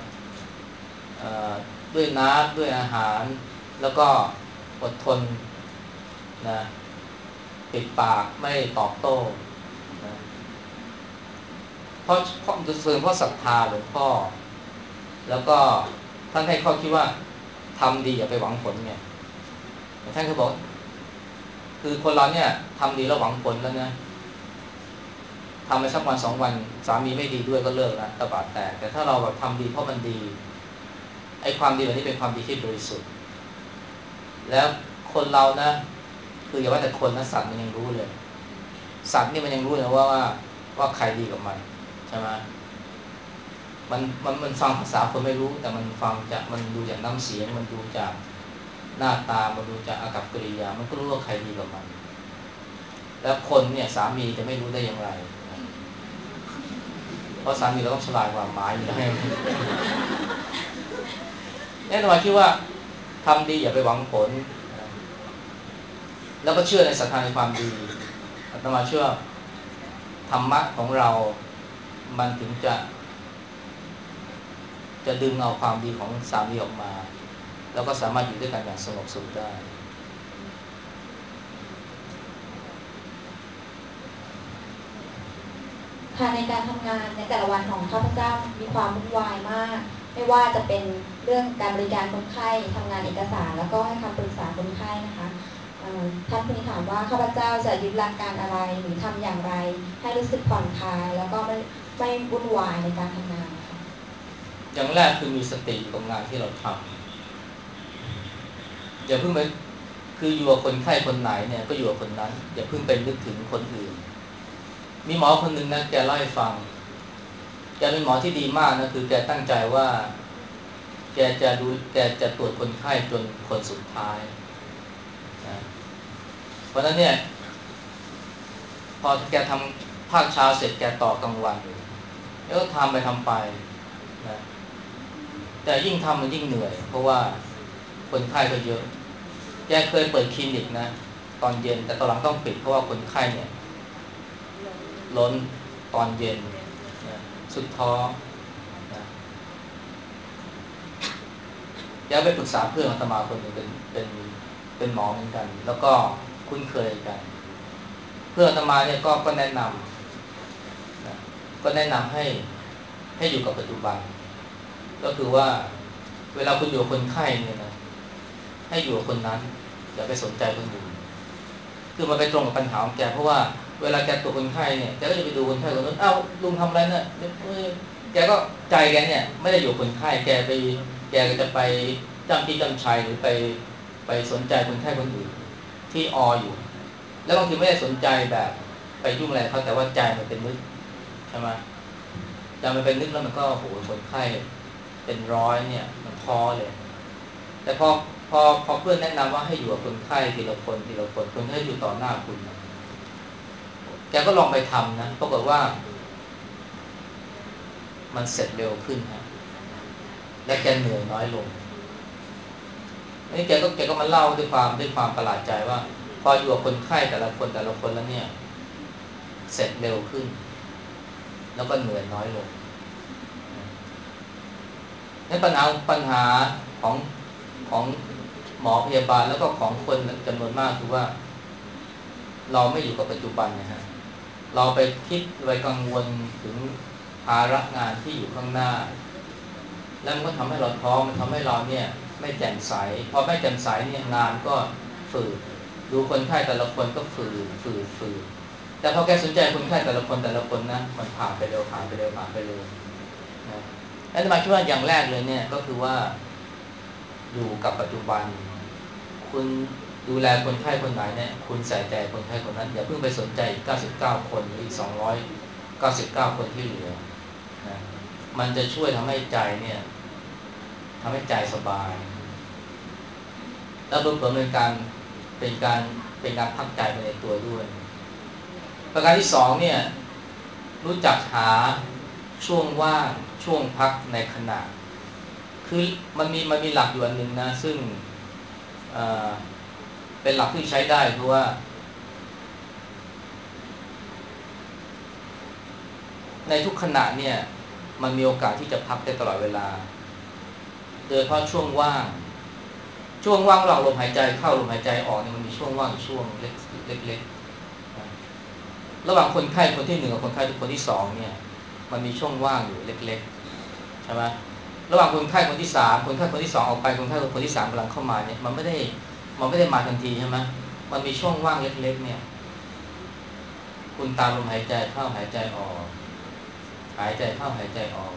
ด้วยน้ำด้วยอาหารแล้วก็อดทนนะปิดปากไม่ตอบโต้นะเพราะเพราะส่วนเพราะศรัทธาหลวงพ่อแล้วก็ท่านให้ข้อคิดว่าทำดีอย่าไปหวังผลไงท่านก็บอกคือคนเราเนี่ยทำดีแล้วหวังผลแล้วนะทำไปสักวันสองวันสามีไม่ดีด้วยก็เลิกนะตะบะแตกแต่ถ้าเราแบบทำดีเพราะมันดีไอ้ความดีแบบนี้เป็นความดีที่บริสุทธิ์แล้วคนเรานะคืออย่าว่าแต่คนนะสัตว์มันยังรู้เลยสัตว์นี่มันยังรู้เลยว่าว่าว่าใครดีกับมันใช่ไหมมันมันมันฟังภาษาคนไม่รู้แต่มันฟังจากมันดูจากน้ำเสียงมันดูจากหน้าตามันดูจากอากับกิริยามันก็รู้ว่าใครดีกับมันแล้วคนเนี่ยสามีจะไม่รู้ได้อย่างไรเพราะสามีเราต้องฉลาดกว่าหมาอยู่แล้วแน่นอนคิดว่าทำดีอย่าไปหวังผลแล้วก็เชื่อในศรัทธาในความดีอาตมาเชื่อธรรมะของเรามันถึงจะจะดึงเอาความดีของสามีออกมาแล้วก็สามารถอยู่ด้วยกันอย่างสงบสุขได้ค่ะในการทำงานในแต่ละวันของข้าพเจ้ามีความวุ่นวายมากไม่ว่าจะเป็นเรื่องการบริการคนไข้ทำงานเอกสารแล้วก็ให้คำปรึกษาคนไข้นะคะท่านผู้นี้ถามว่าข้าพเจ้าจะยึดหลักการอะไรหรือทำอย่างไรให้รู้สึกผ่อนคลายแล้วก็ไม่ไม่วุ่นวายในการทำงานนะคะอย่างแรกคือมีสติกับงานที่เราทำอย่าเพิ่งไปคืออยู่กับคนไข้คนไหนเนี่ยก็อยู่กับคนนั้นอย่าเพิ่งไปนึกถึงคนอื่นมีหมอคนหนึ่งนะแกเล่าให้ฟังแกเป็นหมอที่ดีมากนะคือแกตั้งใจว่าแกจะดูแกจะตรวจคนไข้จนคนสุดท้ายนะเพราะนั้นเนี่ยพอแกทำภาคเช้าเสร็จแกต่อกลางวันแล้วก็ทำไปทำไปนะแต่ยิ่งทำมันยิ่งเหนื่อยเพราะว่าคนไข้ก็เยอะแกเคยเปิดคลินิกนะตอนเย็นแต่ตอนหลังต้องปิดเพราะว่าคนไข้เนี่ยล้นตอนเย็นนะสุดท้อนะแกไปปรึกษาเพื่อนอาตมาคนหนึ่งเป็นเป็นเป็นหมอเหมือนกันแล้วก็คุ้นเคยกันเพื่อนอาตมาเนี่ยก็ก็แนะนำนะก็แนะนำให้ให้อยู่กับปัจจุบันก็คือว่าเวลาคุณอยู่กับคนไข้เนี่ยนะให้อยู่กับคนนั้นอย่าไปสนใจคนอื่นคือมันไปตรงกับปัญหาของแกเพราะว่าเวลาแกตรวจคนไข้เนี่ยแกก็จะไปดูคนไข้คนนู้นเอ้าลุงทำอะไรเนี่ยแกก็ใจแกเนี่ยไม่ได้อยู่คนไข้แกไปแกก็จะไปจำที่จำชัยหรือไปไปสนใจคนไข้คนอื่นที่ออยู่แล้วบางทีไม่ได้สนใจแบบไปยุ่งอะไรเขาแต่ว่าใจมันเป็นนึกใช่ไหมใจมันเป็นนึกแล้วมันก็โหคนไข้เป็นร้อยเนี่ยมันท้อเลยแต่พอพอพอเพื่อนแนะนำว่าให้อยู่กับคนไข้ทีละคนทีละคนคนไข้อยู่ต่อหน้าคุณแกก็ลองไปทำนะปรากฏว่ามันเสร็จเร็วขึ้นฮะและแกเหนื่อยน้อยลงนี่แกก็แกก็มาเล่าด้วยความด้วยความประหลาดใจว่าพออยู่กับคนไข้แต่ละคนแต่ละคนแล้วเนี่ยเสร็จเร็วขึ้นแล้วก็เหนื่อยน้อยลงนี่ปัญหาปัญหาของของหมอพยาบาลแล้วก็ของคนจำนวนมากคือว่าเราไม่อยู่กับปัจจุบันนะฮะเราไปคิดไปกังวลถึงภาระงานที่อยู่ข้างหน้าแล้วมันก็ทำให้เราท้อมันทำให้เราเนี่ยไม่แจ่มใสพอไม่แจ่มใสเนี่ยงานก็ฝืดดูคนไข้แต่ละคนก็ฝืดฝืดฝืดแต่พอแกสนใจคนไข้แต่ละคนแต่ละคนนะมันผ่านไปเร็วผ่านไปเร็วผ่านไปเร็วนะแล้วมาคิดว่าอย่างแรกเลยเนี่ยก็คือว่าอยู่กับปัจจุบันคุณดูแลคนไข้คนไหนเนี่ยคุณใส่ใจคนไข้คนนั้นอย่าเพิ่งไปสนใจอีกเก้าสิบเก้าคนหรืออีกสองร้อยเก้าสิบเก้าคนที่เหลือนะมันจะช่วยทำให้ใจเนี่ยทำให้ใจสบายแล้วรวมถึงเป็นการเป็นการเป็นการพักใจไปในตัวด้วยประการที่สองเนี่ยรู้จักหาช่วงว่างช่วงพักในขณะคือมันมีมันมีหลักอยู่อันหนึ่งนะซึ่งเอ่อเป็นหลักที่ใช้ได้คือว่าในทุกขณะเนี่ยมันมีโอกาสที่จะพักได้ตลอดเวลาโดยเฉพาะช่วงว่างช่วงว่างระหว่างลมหายใจเข้าลมหายใจออกเนี่ยมันมีช่วงว่างช่วงเล็กเล็กๆระหว่างคนไข้คนที่หนึ่งกับคนไข้คนที่สองเนี่ยมันมีช่วงว่างอยู่เล็กๆใช่ไหมระหว่างคนไข้คนที่สามคนไข้คนที่สองออกไปคนไข้คนที่สามกำลังเข้ามาเนี่ยมันไม่ได้มันไม่ได้มาทันทีใช่ไหมมันมีช่วงว่างเล็กๆเนี่ยคุณตามลมหายใจเข้าหายใจออกหายใจเข้าหายใจออก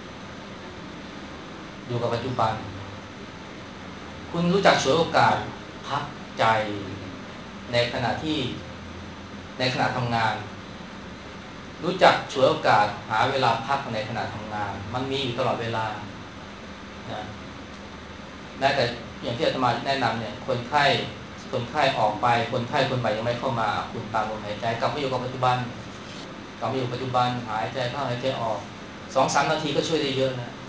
อยู่กับปัจจุบันคุณรู้จักฉวยโอกาสพักใจในขณะที่ในขณะทำงานรู้จักฉวยโอกาสหาเวลาพักในขณะทำงานมันมีอยู่ตลอดเวลานะแม้แต่อย่างที่อาตมาแนะนำเนี่ยคนไข้คนไข้ออกไปคนไข้คนใหม่ยังไม่เข้ามาคุณตามลมหายใจกลับมาอยู่กับปัจจุบันกลับมาอยู่ปัจจุบันหายใจเข้าหายใจออกสองสามนาทีก็ช่วยได้เยอะนะ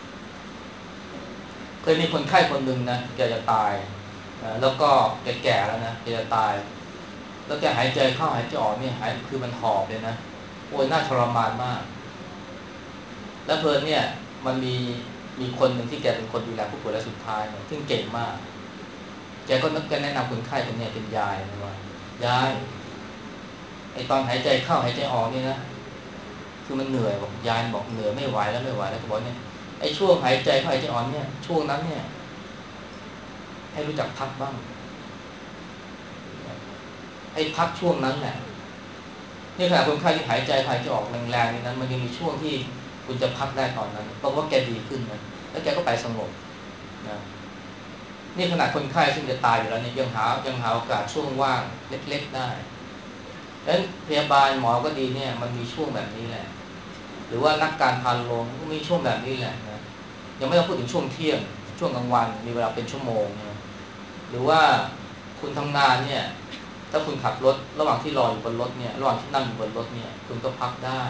เคยมีคนไข้คนหนึ่งนะแกจะตายนะแล้วก็แกแก่แล้วนะแกจะตายแล้วแกหายใจเข้าหายใจออกเนี่ยหายคือมันหอบเลยนะโอ้ยน่าทรมานมากแล้วเพลินเนี่ยมันมีมีคนหนึ่งที่แกเป็นคนดูแลผู้ป่วยรายสุดท้ายเนี่ยซึ่งเก่งมากแกก็นึกแกแนะนำคนไข้คนนี้เป็นยายนะว่ายายไอตอนหายใจเข้าหายใจออกนี่นะคือมันเหนื่อยบอกยายบอกเหนื่อยไม่ไหวแล้วไม่ไหวแล้วก็บอกเนี่ยไอช่วงหายใจเข้าหายใจออกเนี่ยช่วงนั้นเนี่ยให้รู้จักพักบ้างให้พักช่วงนั้นแหละนี่ขณะคนไข้ที่หายใจหายใจออกแรงๆนี่นั้นมันยังมีช่วงที่คุณจะพักได้ตอนนั้นเพราะว่าแกดีขึ้นนะแล้วแกก็ไปสงบนะนี่ขนาดคนไข้ซึ่งจะตายอยู่แล้วเนี่ยยังหายังหาโอกาสช่วงว่างเล็กๆได้ดังนั้นพยาบาลหมอก็ดีเนี่ยมันมีช่วงแบบนี้แหละหรือว่านักการพาโรงก็มีช่วงแบบนี้แหละนะยังไม่ต้องพูดถึงช่วงเที่ยงช่วงกลางวันมีเวลาเป็นชั่วโมงนะหรือว่าคุณทำงานเนี่ยถ้าคุณขับรถระหว่างที่รออยู่บนรถเนี่ยระหว่างที่นั่งอยู่บนรถเนี่ยคุณก็พักได้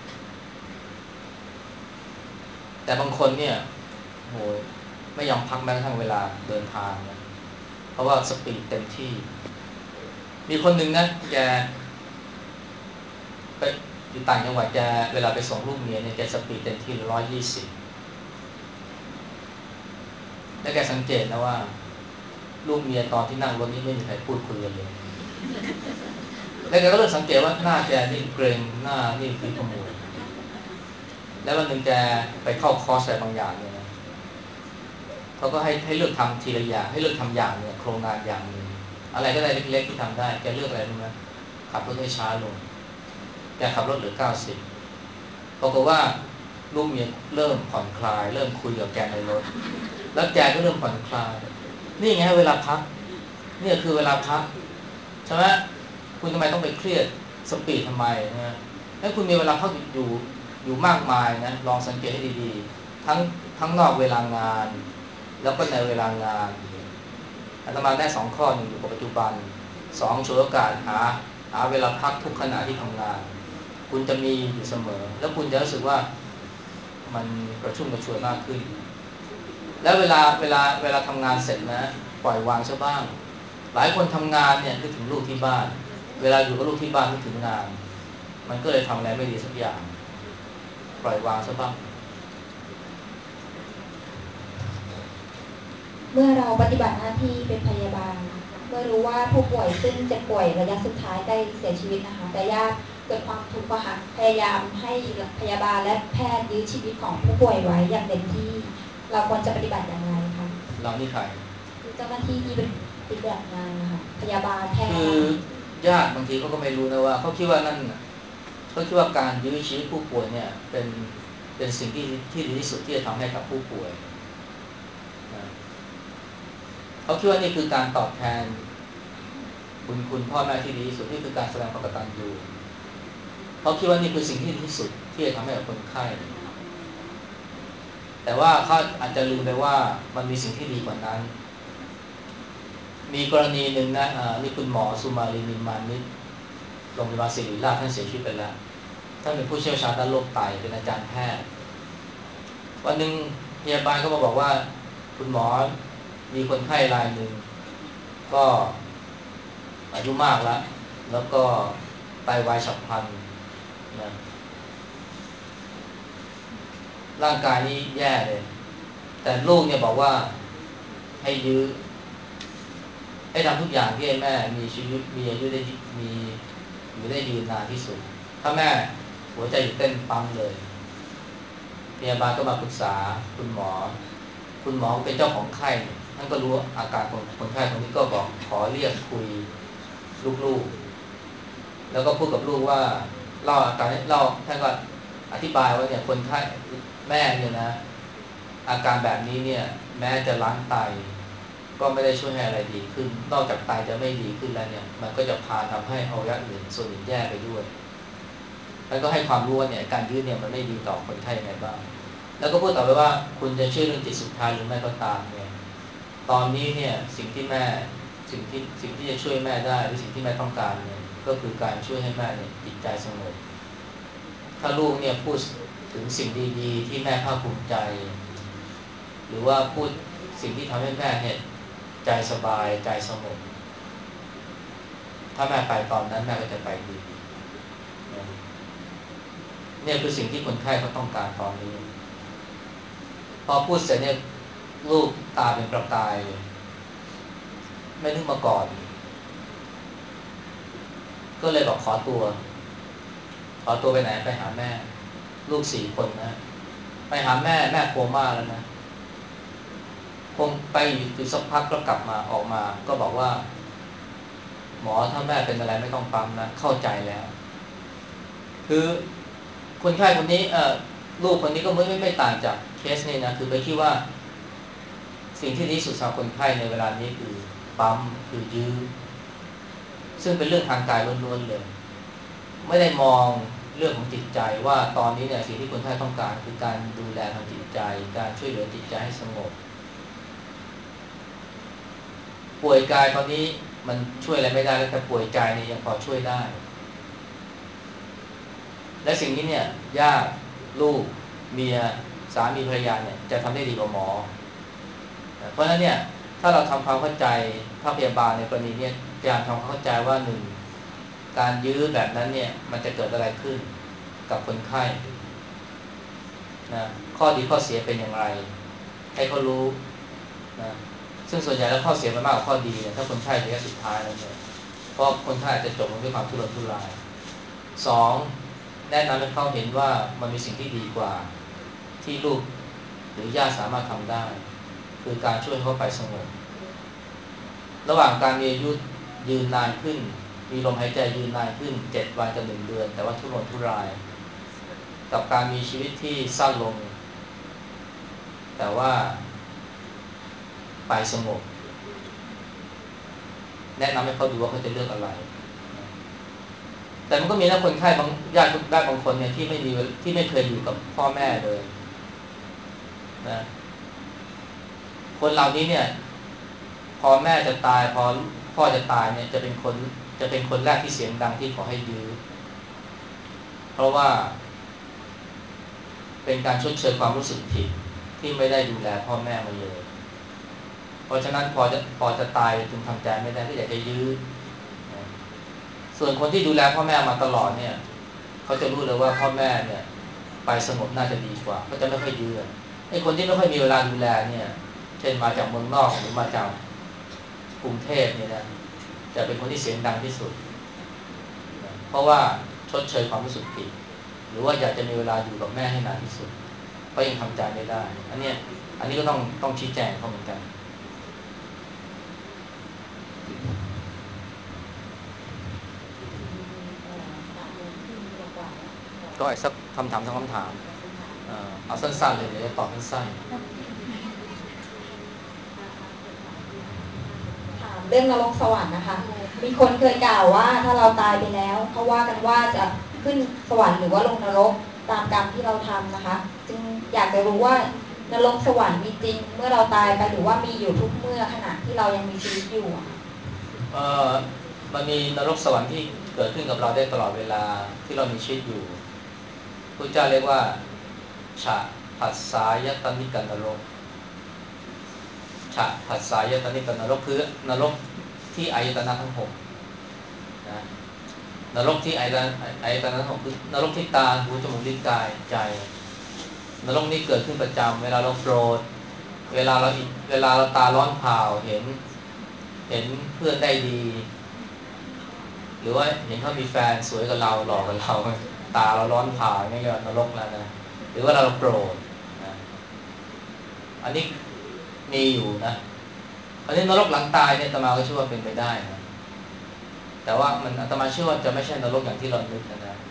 แต่บางคนเนี่ยโหยไม่ยอมพักแม้กระทั่งเวลาเดินทางนะเพราะว่าสปีดเต็มที่มีคนหนึ่งนะแกไปอยู่ต่างจังหวัดแกเวลาไปส่งลูกเมียเนี่ยแกสปีดเต็มที่ร้อยยี่สิบแล้วแกสังเกตนะว่าลูกเมียตอนที่นั่งรถนี่ไม่มีใครพูดคุยกันเลยแล้วแกก็เริ่มสังเกตว่าหน้าแกนี่เกรงหน้านี่คือขมวดแล้ววันหนึ่งแกไปเข้าคอร์สอะไรบางอย่างเนี่ยนะเขาก็ให้ให้เลือกทำทีละอย่างให้เลือกทำอย่างเนี่ยโครงงานอย่างนึงอะไรก็ได้เล็กๆที่ทำได้แกเลือกอะไรรู้ไหมทขับรถให้ช้าลงแกขับรถเหลือเก้าสิบปรากฏว่าลูกเมียเริ่มผ่อนคลายเริ่มคุยกับแกในรถแล้วแกก็เริ่มผ่อนคลายนี่ไงเวลาพักนี่คือเวลาพักใช่ไหมคุณทำไมต้องไปเครียดสปีดทำไมนะให้คุณมีเวลาพักอยู่อยู่มากมายนะลองสังเกตให้ดีๆทั้งทั้งนอกเวลางานแล้วก็ในเวลางานอาตมาแน่สองข้อหนึ่งอยู่กับปัจจุบันสองฉวยโอกาสหาหาเวลาพักทุกขณะที่ทำงานคุณจะมีอยู่เสมอแล้วคุณจะรู้สึกว่ามันกระชุ่มกระชวยมากขึ้นแล้วเวลาเวลาเวลาทำงานเสร็จนะปล่อยวางซะบ้างหลายคนทำงานเนี่ยนึกถึงลูกที่บ้านเวลาอยู่กับลูกที่บ้านนึกถึงงานมันก็เลยทำอะไรไม่ดีสักอย่างปล่อยวางซะบ้างเมื่อเราปฏิบัติหน้าที่เป็นพยาบาลเมื่อรู้ว่าผู้ป่วยซึ่งเจ็บป่วยระยะสุดท้ายได้เสียชีวิตนะคะแต่ญาติเกิดความทุกข์ก็พยายามให้พยาบาลและแพทย์ยื้อชีวิตของผู้ป่วยไว้อย่างเต็มที่เราควรจะปฏิบัติอย่างไรคะเรานี่ใครคือเจ้าหน้าที่ที่เป็นปฏิบัติงานนะคะพยาบาลแพทย์คือญาติบางทีเขาก็ไม่รู้นะว่าเขาคิดว่านั่นเขาคิดว่าการยื้อชีวิตผู้ป่วยเนี่ยเป็นเป็นสิ่งที่ที่ดีที่สุดที่จะทำให้กับผู้ป่วยนะเขาคิดว่านี่คือการตอบแทนบุญคุณพ่อแม่ที่ดีที่สุดนี่คือการแสดงความกตัญญูเขาคิดว่านี่คือสิ่งที่ดีที่สุดที่จะทำให้กับคนไข้แต่ว่าเขาอาจจะลืมไปว่ามันมีสิ่งที่ดีกว่านั้นมีกรณีหนึ่งนะนี่คุณหมอสุมาลีนิมมานิชโรงพยาบาลศิริราชท่านเสียชีวิตไปแล้วท่านเป็นผู้เชี่ยวชาญด้านโรคไตเป็นอาจารย์แพทย์วันหนึ่งพยาบาลก็มาบอกว่าคุณหมอมีคนไข้รายหนึ่งก็อายุมากแล้วแล้วก็ไตวายฉับพลันนะร่างกายนี้แย่เลยแต่ลูกเนี่ยบอกว่าให้ยื้อให้ทำทุกอย่างที่ให้แม่มีชีวิตมีอายุได้มีอยู่ได้ยืนนานที่สุดถ้าแม่หัวใจหยุดเต้นปั๊มเลยพยาบาลก็มาปรึกษาคุณหมอคุณหมอเป็นเจ้าของไข้ท่านก็รู้อาการของคนไข้คนนี้ก็บอกขอเรียกคุยลูกๆแล้วก็พูดกับลูกว่าเล่าอาการเล่าท่านก็อธิบายว่าเนี่ยคนไข้แม่เนี่ยนะอาการแบบนี้เนี่ยแม้จะล้างไตก็ไม่ได้ช่วยให้อะไรดีขึ้นนอกจากไตจะไม่ดีขึ้นแล้วเนี่ยมันก็จะพาทำให้อวัยวะอื่นส่วนอื่นแย่ไปด้วยแล้วก็ให้ความรู้ว่าเนี่ยการยืดเนี่ยมันไม่ดีต่อคนไข้ยังไงบ้างแล้วก็พูดต่อไปว่าคุณจะเชื่อเรื่องจิตสุดท้ายหรือไม่ก็ตามเนี่ยตอนนี้เนี่ยสิ่งที่แม่สิ่งที่สิ่งที่จะช่วยแม่ได้หรือสิ่งที่แม่ต้องการเนี่ยก็คือการช่วยให้แม่เนี่ยจิตใจสงบถ้าลูกเนี่ยพูดถึงสิ่งดีๆที่แม่ภาคภูมิใจหรือว่าพูดสิ่งที่ทำให้แม่เนี่ยใจสบายใจสงบถ้าแม่ไปตอนนั้นแม่ก็จะไปดีเนี่ยคือสิ่งที่คนไข้เขาต้องการตอนนี้พอพูดเสร็จเนี่ยลูกตาเป็นประกายเลยไม่นึกมาก่อนก็เลยบอกขอตัวขอตัวไปไหนไปหาแม่ลูกสี่คนนะไปหาแม่แม่โคม่าแล้วนะคงไปอยู่สักพักก็กลับมาออกมาก็บอกว่าหมอถ้าแม่เป็นอะไรไม่ต้องปั๊มนะเข้าใจแล้วคือคนไข้คนนี้เอ่อลูกคนนี้ก็ไม่ไม่ไม่ต่างจากเคสนี้นะคือไปคิดว่าสิ่งที่ดีสุดสำหรับคนไข้ในเวลานี้คือปั๊มคือยื้อซึ่งเป็นเรื่องทางกายล้วนๆเลยไม่ได้มองเรื่องของจิตใจว่าตอนนี้เนี่ยสิ่งที่คนไข้ต้องการคือการดูแลทางจิตใจการช่วยเหลือจิตใจให้สงบป่วยกายตอนนี้มันช่วยอะไรไม่ได้แล้วแต่ป่วยใจเนี่ยยังพอช่วยได้และสิ่งนี้เนี่ยญาติลูกเมียสามีภรรยาเนี่ยจะทำได้ดีกว่าหมอเพราะฉะนั้นเนี่ยถ้าเราทำความเข้าใจถ้าพยาบาลในกรณีนี้พยายามทำความเข้าใจว่าหนึ่งการยื้อแบบนั้นเนี่ยมันจะเกิดอะไรขึ้นกับคนไข้นะข้อดีข้อเสียเป็นอย่างไรให้เขารู้นะซึ่งส่วนใหญ่แล้วข้อเสียมันมากกว่าข้อดีเนี่ยถ้าคนไข้ระยะสุดท้ายแล้วเนี่ยเพราะคนไข้อาจจะจบลงด้วยความทุรนทุรายสองแนะนำให้เขาเห็นว่ามันมีสิ่งที่ดีกว่าที่ลูกหรือญาติสามารถทำได้คือการช่วยเขาไปสงบระหว่างการมีอายุยืนนานขึ้นมีลมหายใจยืนนานขึ้นเจ็ดวันกับหนึ่งเดือนแต่ว่าทุรนทุรายกับการมีชีวิตที่สั้นลงแต่ว่าไปสงบแนะนำให้เขาดูว่าเขาจะเลือกอะไรแต่มันก็มีนะคนไข้บางญาติได้บางคนเนี่ยที่ไม่มีที่ไม่เคยอยู่กับพ่อแม่เลยนะคนเหล่านี้เนี่ยพอแม่จะตายพอพ่อจะตายเนี่ยจะเป็นคนจะเป็นคนแรกที่เสียงดังที่ขอให้ยื้อเพราะว่าเป็นการชดเชยความรู้สึกผิดที่ไม่ได้ดูแลพ่อแม่มาเลยเพราะฉะนั้นพอจะพอจะตายจึงทำใจไม่ได้ก็อยากจะยื้อส่วนคนที่ดูแลพ่อแม่มาตลอดเนี่ยเขาจะรู้เลยว่าพ่อแม่เนี่ยไปสงบน่าจะดีกว่าเขาจะไม่ค่อยยื้อไอ้คนที่ไม่ค่อยมีเวลาดูแลเนี่ยเช่นมาจากเมืองนอกหรือมาจากกรุงเทพเนี่ยนะจะเป็นคนที่เสียงดังที่สุดเพราะว่าชดเชยความรู้สึกผิดหรือว่าอยากจะมีเวลาอยู่กับแม่ให้นานที่สุดก็ยังทำใจไม่ได้อันนี้อันนี้ก็ต้องต้องชี้แจงเขาเหมือนกันก็อีกสักคำถามสักคำถามเอาสั้นๆเลยเดี๋ยวจะตอบสั้นถามเรื่องนรกสวรรค์นะคะมีคนเคยกล่าวว่าถ้าเราตายไปแล้วเขาว่ากันว่าจะขึ้นสวรรค์หรือว่าลงนรกตามกรรมที่เราทำนะคะจึงอยากจะรู้ว่านรกสวรรค์มีจริงเมื่อเราตายไปหรือว่ามีอยู่ทุกเมื่อขณะที่เรายังมีชีวิตอยู่เอ่อมันมีนรกสวรรค์ที่เกิดขึ้นกับเราได้ตลอดเวลาที่เรามีชีวิตอยู่พระเจ้าเรียกว่าฉะผัสสายตนิกนรกฉะผัสสายตนิกนรกคือนรกที่อายตนะทั้งหกนะนรกที่อายตนะอายตนะทั้งหกคือนรกที่ตาหูจมูกลิ้นกายใจนรกนี้เกิดขึ้นประจำเวลาเราโกรธเวลาเราเวลาเราตาร้อนเผาเห็นเห็นเพื่อนได้ดีหรือว่าเห็นเขามีแฟนสวยกับเราหล่อกับเราตาเราร้อนเผานี่เรียกว่านรกแล้วนะหรือว่าเราโกรธนะอันนี้มีอยู่นะอันนี้นรกหลังตายเนี่ยอาตมาก็เชื่อว่าเป็นไปได้นะแต่ว่ามันอาตมาเชื่อว่าจะไม่ใช่นรกอย่างที่เรานึกนะนะ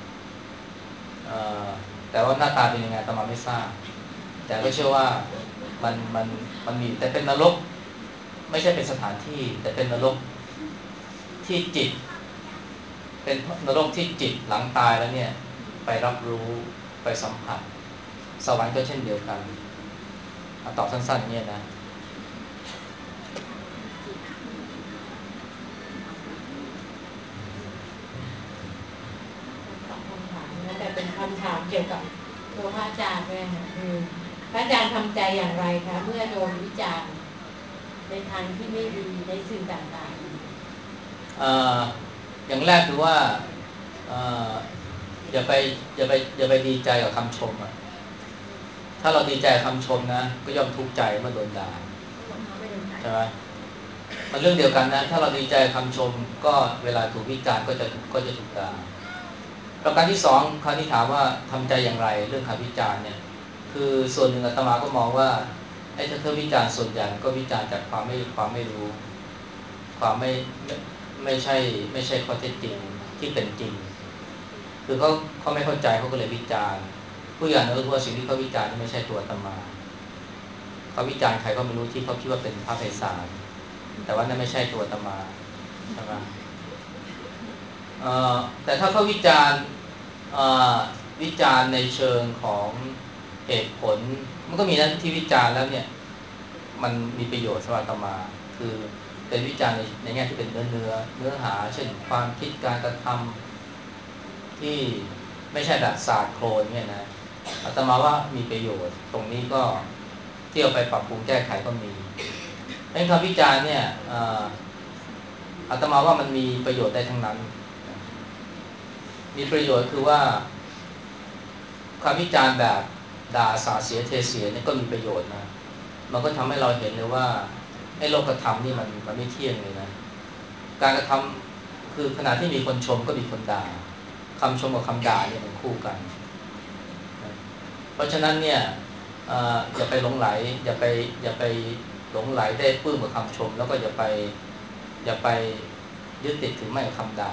แต่ว่าหน้าตาเป็นยังไงอาตมาไม่ทราบแต่ก็เชื่อว่ามันมันมันมีแต่เป็นนรกไม่ใช่เป็นสถานที่แต่เป็นนรกที่จิตเป็นนรกที่จิตหลังตายแล้วเนี่ยไปรับรู้ไปสัมผัสสวรรค์ก็เช่นเดียวกันตอบสั้นๆเนี่ยนะแต่เป็นคำถามเกี่ยวกับตัวพระอาจารย์ด้วยค่ะคือพระอาจารย์ทำใจอย่างไรคะเมื่อโดนวิจารณ์ในทางที่ไม่ดีในสื่อต่างๆอ่าอย่างแรกคือว่าอ่าอย่าไปอย่าไปอย่าไปดีใจกับคำชมอ่ะถ้าเราดีใจคำชมนะก็ย่อมทุกข์ใจเมื่อโดนด่าใช่ไหมมันเรื่องเดียวกันนะถ้าเราดีใจคำชมก็เวลาถูกวิจารณ์ก็จะก็จะถูกด่าประการที่สองคราวนี้ถามว่าทำใจอย่างไรเรื่องคำวิจารณ์เนี่ยคือส่วนหนึ่งอาตมาก็มองว่าไอ้ถ้าเธอวิจารณ์ส่วนใหญ่ก็วิจารณ์จากความไม่ความไม่รู้ความไม่ไม่ไม่ใช่ไม่ใช่ข้อเท็จจริงที่เป็นจริงคือเขาเขาไม่เข้าใจเขาก็เลยวิจารณ์ผู้อย่างนั้นรู้ว่าสิ่งที่เขาวิจารณ์ไม่ใช่ตัวอาตมาเขาวิจารณ์ใครก็ไม่รู้ที่เขาคิดว่าเป็นพระไพศาลแต่ว่านั่นไม่ใช่ตัวอาตมาใช่ไหมแต่ถ้าเขาวิจารณ์วิจารณ์ในเชิงของเหตุผลมันก็มีนะที่วิจารณ์แล้วเนี่ยมันมีประโยชน์สำหรับอาตมาคือเป็นวิจารณ์ในในแง่ที่เป็นเนื้อเนื้อเนื้อหาเช่นความคิดการกระทำที่ไม่ใช่แบบศาสตร์โคลนเนี่ยนะอาตมาว่ามีประโยชน์ตรงนี้ก็ที่เอาไปปรับปรุงแก้ไขก็มีในคำวิจารณ์เนี่ยอาตมาว่ามันมีประโยชน์ได้ทั้งนั้นมีประโยชน์คือว่าคำวิจารณ์แบบด่าสาเสียเทเสียนี่ก็มีประโยชน์นะมันก็ทำให้เราเห็นเลยว่าไอ้โลกธรรมนี่มันมันไม่เที่ยงเลยนะการกระทำคือขณะที่มีคนชมก็มีคนด่าคำชมกับคำด่าเนี่ยมันคู่กันเพราะฉะนั้นเนี่ยอย่าไปหลงไหลอย่าไปอย่าไปหลงไหลได้ปลื้มกับคำชมแล้วก็อย่าไปอย่าไปยึดติดถือไม่กับคำด่า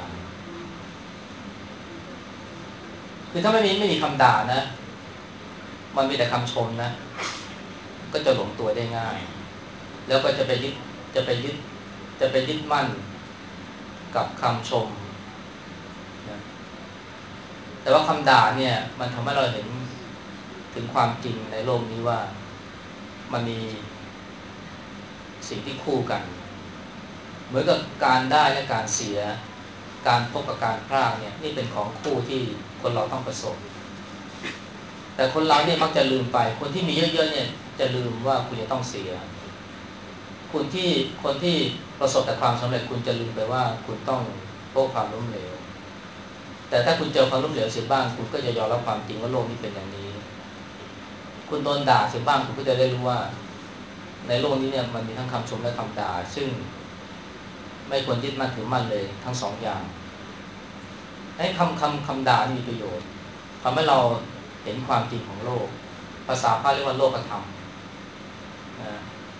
คือถ้าไม่มีไม่มีคำด่านะมันมีแต่คำชมนะก็จะหลงตัวได้ง่ายแล้วก็จะไปยึดจะไปยึดจะไปยึดมั่นกับคำชมนะแต่ว่าคำด่าเนี่ยมันทำให้เราเห็นถึงความจริงในโลกนี้ว่ามันมีสิ่งที่คู่กันเหมือนกับการได้และการเสียการพบกับการพลาดเนี่ยนี่เป็นของคู่ที่คนเราต้องประสบแต่คนเราเนี่ยมักจะลืมไปคนที่มีเยอะๆเนี่ยจะลืมว่าคุณจะต้องเสียคุณที่คนที่ประสบแต่ความสำเร็จคุณจะลืมไปว่าคุณต้องพบความล้มเหลวแต่ถ้าคุณเจอความล้มเหลวเสียบ้างคุณก็จะยอมรับความจริงว่าโลกนี้เป็นอย่างนี้คุณโดนด่าเสียบ้างคุณก็จะได้รู้ว่าในโลกนี้เนี่ยมันมีทั้งคำชมและคำด่าซึ่งไม่ควรยึดมั่นถือมั่นเลยทั้งสองอย่างให้คำคำคำด่ามีประโยชน์ทำให้เราเห็นความจริงของโลกภาษาพาเรียกว่าโลกธรรมนะ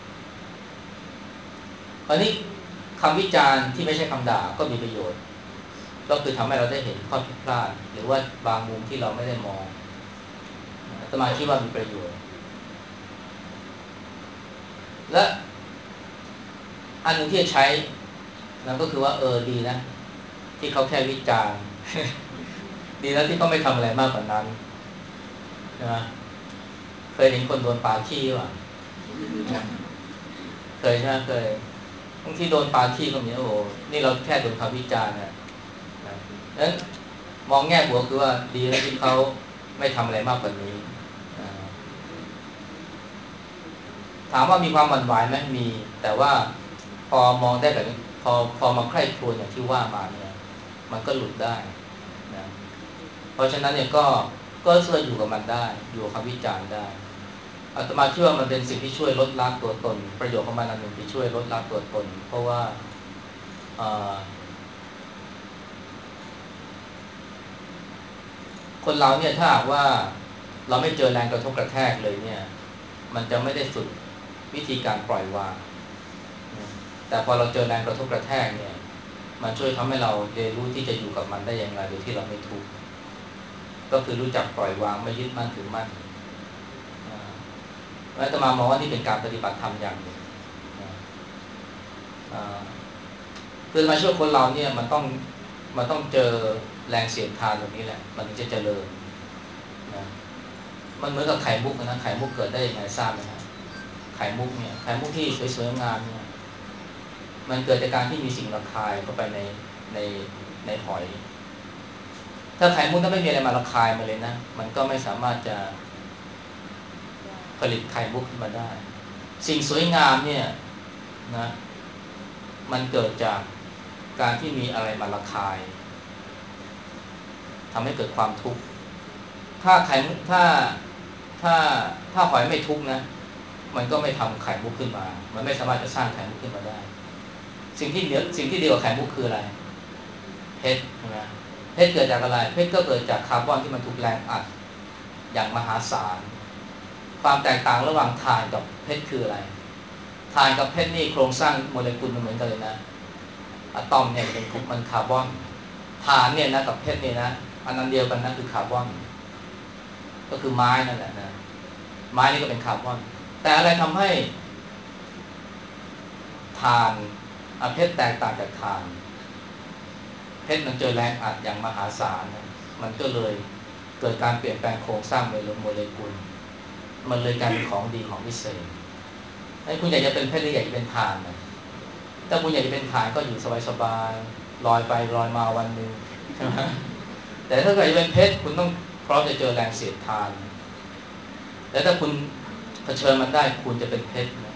คราวนี้คำวิจารณ์ที่ไม่ใช่คำด่าก็มีประโยชน์ก็คือทำให้เราได้เห็นข้อผิดพลาดหรือว่าบางมุมที่เราไม่ได้มองอาตมาคิดว่ามีประโยชน์และอันหนึ่งที่จะใช้นั่นก็คือว่าเออดีนะที่เขาแค่วิจารณ์ ดีแล้วที่เขาไม่ทำอะไรมากกว่านั้นนะเคยเห็นคนโดนปาขี้ป่ะเคยใช่ไหมเคยบางทีโดนปาขี้ก็มีโอ้โหนี่เราแค่โดนคำวิจารณ์นะนั้นมองแง่บวกคือว่าดีแล้วที่เขาไม่ทำอะไรมากกว่านี้ถามว่ามีความหวั่นไหวไหมมีแต่ว่าพอมองได้แบบพอพอมาใคร่ครวญอย่างที่ว่ามาเนี่ยมันก็หลุดได้นะเพราะฉะนั้นเนี่ยก็ก็ช่วยอยู่กับมันได้อยู่กับคำวิจารณ์ได้อาตมาเชื่อว่ามันเป็นสิ่งที่ช่วยลดละตัวตนประโยชน์ของมันอันหนึ่งที่ช่วยลดละตัวตนเพราะว่าคนเราเนี่ยถ้าหากว่าเราไม่เจอแรงกระทบกระแทกเลยเนี่ยมันจะไม่ได้ฝึกวิธีการปล่อยวางแต่พอเราเจอแรงกระทบกระแทกเนี่ยมันช่วยทำให้เราเรียนรู้ที่จะอยู่กับมันได้อย่างไรโดยที่เราไม่ทุกข์ก็คือรู้จักปล่อยวางไม่ยึดมั่นถือมั่นแล้วอาตมามองว่านี่เป็นการปฏิบัติธรรมอย่างหนึ่งคือมาช่วยคนเราเนี่ยมันต้องมันต้องเจอแรงเสียดทานแบบนี้แหละมันถึงจะเจริญนะมันเหมือนกับไข่มุกนะไข่มุกเกิดได้ยังไงทราบไหมครับไข่มุกเนี่ยไข่มุกที่สวยๆงามเนี่ยมันเกิดจากการที่มีสิ่งระคายเข้าไปในในในหอยถ้าไข่มุกถ้าไม่มีอะไรมาระคายมาเลยนะมันก็ไม่สามารถจะผลิตไข่มุกขึ้นมาได้สิ่งสวยงามเนี่ยนะมันเกิดจากการที่มีอะไรมาระคายทำให้เกิดความทุกข์ถ้าไข่มุกถ้าถ้าถ้าหอยไม่ทุกข์นะมันก็ไม่ทำไข่มุกขึ้นมามันไม่สามารถจะสร้างไข่มุกขึ้นมาได้สิ่งที่เดียวสิ่งที่เดียวกับไข่มุกคืออะไรเพชรใช่ไหมเพชรเกิดจากอะไรเพชรก็เกิดจากคาร์บอนที่มันถูกแรงอัดอย่างมหาศาลความแตกต่างระหว่างถ่านกับเพชรคืออะไรถ่านกับเพชรนี่โครงสร้างโมเลกุลมันเหมือนกันเลยนะอะตอมเนี่ยมันเป็นมันคาร์บอนถ่านเนี่ยนะกับเพชรเนี่ยนะอันนั้นเดียวกันนะคือคาร์บอนก็คือไม้นั่นแหละนะไม้นี่ก็เป็นคาร์บอนแต่อะไรทำให้ถ่านเพชรแตกต่างจากถ่านเพชรมันเจอแรงอัดอย่างมหาศาลนะมันก็เลยเกิดการเปลี่ยนแปลงโครงสร้างโมเลกุลมันเลยกลายเป็นของดีของพิเศษให้คุณอยากจะเป็นเพชรหรืออยากจะเป็นถ่านนะถ้าคุณอยากจะเป็นถ่านก็อยู่สบายๆลอยไปลอยมาวันนึงใช่ไหมแต่ถ้าเกิดจะเป็นเพชรคุณต้องพร้อมจะเจอแรงเสียดทานและถ้าคุณเผชิญมันได้คุณจะเป็นเพชรนะ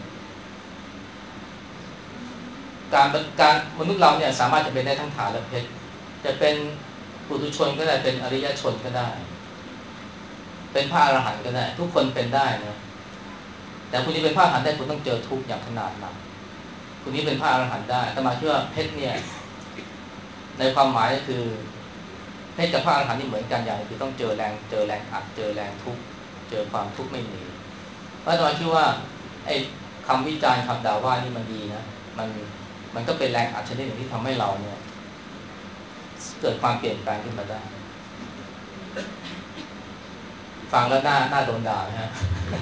การการมนุษย์เราเนี่ยสามารถจะเป็นได้ทั้งถ่านและเพชรจะเป็นปุถุชนก็ได้เป็นอริยชนก็ได้เป็นพระอรหันต์ก็ได้ทุกคนเป็นได้นะแต่คุณจะเป็นพระอรหันต์ได้คุณต้องเจอทุกข์อย่างขนาดหนักคุณนี้เป็นพระอรหันต์ได้แต่มาเชื่อเพชรเนี่ยในความหมายก็คือเพชรกับพระอรหันต์นี่เหมือนกันอย่างคือต้องเจอแรงเจอแรงอัดเจอแรงทุกข์เจอความทุกข์ไม่หนีเพราะตมาคิดว่าไอ้คำวิจารณ์คำด่าว่านี่มันดีนะมันมันก็เป็นแรงอัดชนิดหนึ่งที่ทำให้เราเนี่ยเกิดความเปลี่ยนแปลงขึ้นมาได้ฟังแล้วหน้าหน้าโดนด่าไหมฮะ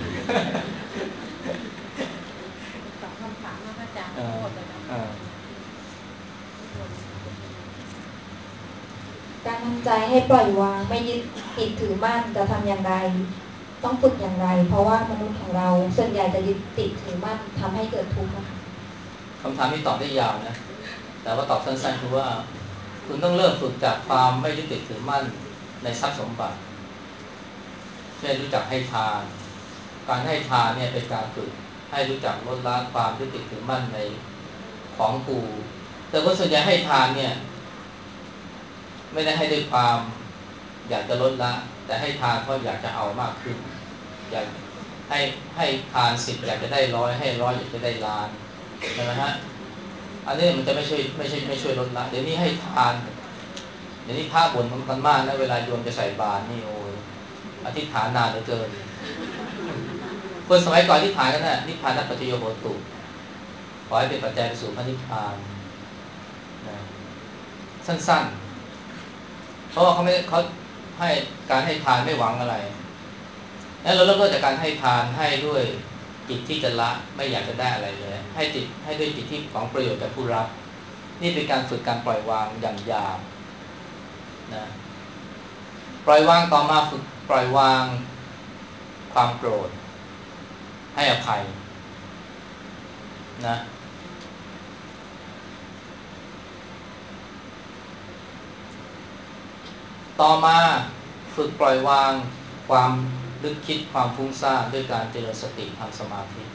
สองคำถามมาพระอาจารย์หมดเลยนะการทำใจให้ปล่อยวางไม่ยึดติดถือมั่นจะทำอย่างไรต้องฝึกอย่างไรเพราะว่ามนุษย์ของเราส่วนใหญ่จะยึดติดถือมั่นทำให้เกิดทุกข์นะคะคำถามนี้ตอบได้ยาวนะแต่ว่าตอบสั้นๆคือว่าคุณต้องเริ่มฝึกจากความไม่ยึดติดถือมั่นในทรัพย์สมบัติเช่นรู้จักให้ทานการให้ทานเนี่ยเป็นการฝึกให้รู้จักลดละความยึดติดถือมั่นในของกูแต่ว่าส่วนใหญ่ให้ทานเนี่ยไม่ได้ให้ด้วยความอยากจะลดละแต่ให้ทานเพราะอยากจะเอามากขึ้นอยากให้ให้ทานสิบอยากจะได้ร้อยให้ร้อยอยากจะได้ล้านใช่ไหมฮะอันนี้มันจะไม่ช่วยไม่ใช่ไม่ช่วยลดละเดี๋ยวนี้ให้ทานเดี๋ยวนี้พระบ่นกันมากนะเวลาโยมจะใส่บาตรนี่โอ้ยอธิษฐานนานเหลือเกินคนสมัยก่อนที่ฐานกันน่ะนิพพานัปัจจโยโหตุขอให้เป็นปัจจัยไปสู่พระนิพพานนะสั้นๆเพราะว่าเขาไม่เขาให้การให้ทานไม่หวังอะไรแล้วเราเริ่มต้นจากการให้ทานให้ด้วยจิตที่จะละไม่อยากจะได้อะไรเลยให้จิตให้ด้วยจิตที่ของประโยชน์แก่ผู้รับนี่เป็นการฝึกการปล่อยวางอย่างหยาบนะปล่อยวางต่อมาฝึกปล่อยวางความโกรธให้อภัยนะต่อมาฝึกปล่อยวางความนึกคิดความฟุ้งซ่านด้วยการเจริญสติทางสมาธิ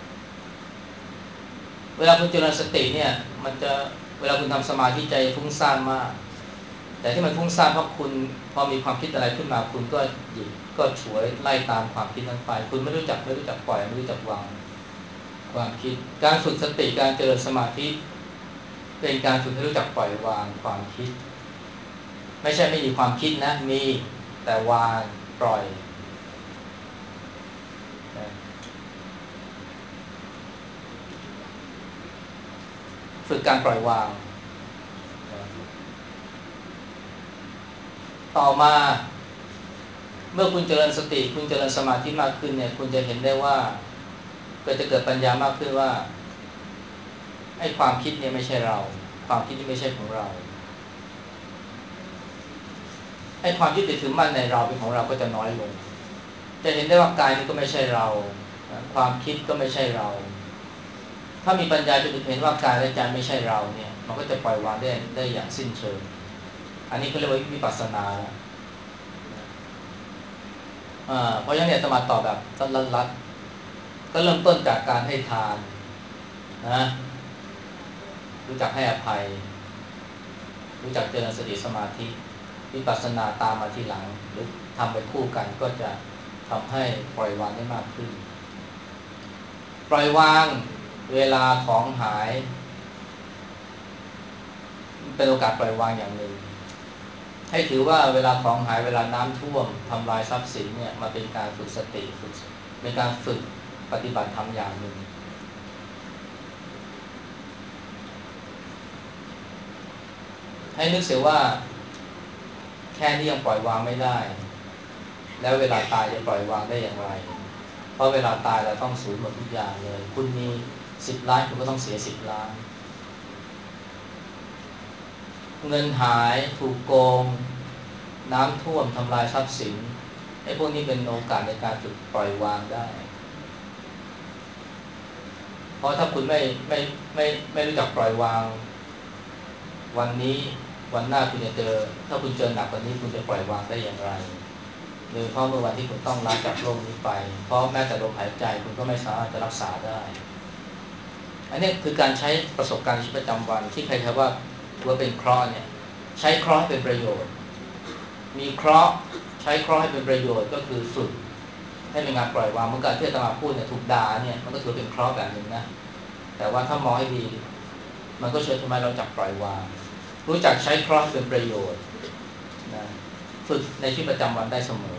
เวลาคุณเจริญสติเนี่ยมันจะเวลาคุณทำสมาธิใจฟุ้งซ่านมากแต่ที่มันฟุ้งซ่านเพราะคุณพอมีความคิดอะไรขึ้นมาคุณก็หยิบก็ฉวยไล่ตามความคิดนั้นไปคุณไม่รู้จักไม่รู้จักปล่อยไม่รู้จักวางความคิดการฝึกสติการเจริญสมาธิเป็นการฝึกให้รู้จักปล่อยวางความคิดไม่ใช่ไม่มีความคิดนะมีแต่วางปล่อยฝึกการปล่อยวางต่อมาเมื่อคุณเจริญสติคุณเจริญสมาธิมากขึ้นเนี่ยคุณจะเห็นได้ว่าก็จะเกิดปัญญามากขึ้นว่าไอ้ความคิดเนี่ยไม่ใช่เราความคิดนี่ไม่ใช่ของเราไอ้ความยึดติดถือมั่นในเราเป็นของเราก็จะน้อยลงจะเห็นได้ว่ากายนี่ก็ไม่ใช่เราความคิดก็ไม่ใช่เราถ้ามีปัญญาจะเห็นว่ากายและใจไม่ใช่เราเนี่ยมันก็จะปล่อยวางได้ได้อย่างสิ้นเชิงอันนี้เขาเรียกว่าวิปัสสนาอ่าเพราะฉะนั้นเนี่ยสมาตอบแบบสั้นลัดๆก็เริ่มต้นจากการให้ทานนะรู้จักให้อภัยรู้จักเจริญสติสมาธิวิปัสสนาตามมาทีหลังหรือทำไปคู่กันก็จะทำให้ปล่อยวางได้มากขึ้นปล่อยวางเวลาของหายเป็นโอกาสปล่อยวางอย่างหนึ่งให้ถือว่าเวลาของหายเวลาน้ำท่วมทำลายทรัพย์สินเนี่ยมาเป็นการฝึกสติฝึกเป็นการฝึกปฏิบัติธรรมอย่างหนึ่งให้นึกเสียว่าแค่นี้ยังปล่อยวางไม่ได้แล้วเวลาตายจะปล่อยวางได้อย่างไรเพราะเวลาตายเราต้องสูญหมดทุกอย่างเลยคุณมีสิบล้านคุณก็ต้องเสียสิบล้านเงินหายถูกโกงน้ำท่วมทำลายทรัพย์สินไอ้พวกนี้เป็นโอกาสในการฝึกปล่อยวางได้เพราะถ้าคุณไม่ไม่ไม่ไม่รู้จักปล่อยวางวันนี้วันหน้าคุณจะเจอถ้าคุณเจอหนักกว่านี้คุณจะปล่อยวางได้อย่างไรโดยเฉพาะเมื่อวันที่คุณต้องลาจากโลกนี้ไปเพราะแม้แต่ลมหายใจคุณก็ไม่สามารถจะรักษาได้อันนี้คือการใช้ประสบการณ์ชีวิตประจำวันที่ใครๆว่าว่าเป็นเคราะห์เนี่ยใช้เคราะห์ให้เป็นประโยชน์มีเคราะห์ใช้เคราะห์ให้เป็นประโยชน์ก็คือฝึกให้เป็นงานปล่อยวางเมื่อการที่อาตมาพูดเนี่ยถูกด่าเนี่ยมันก็ถือเป็นเคราะห์แบบนึงนะแต่ว่าถ้ามองให้ดีมันก็ช่วยทำให้เราจับปล่อยวางรู้จักใช้เคราะห์เป็นประโยชน์นะฝึกในชีวิตประจำวันได้เสมอ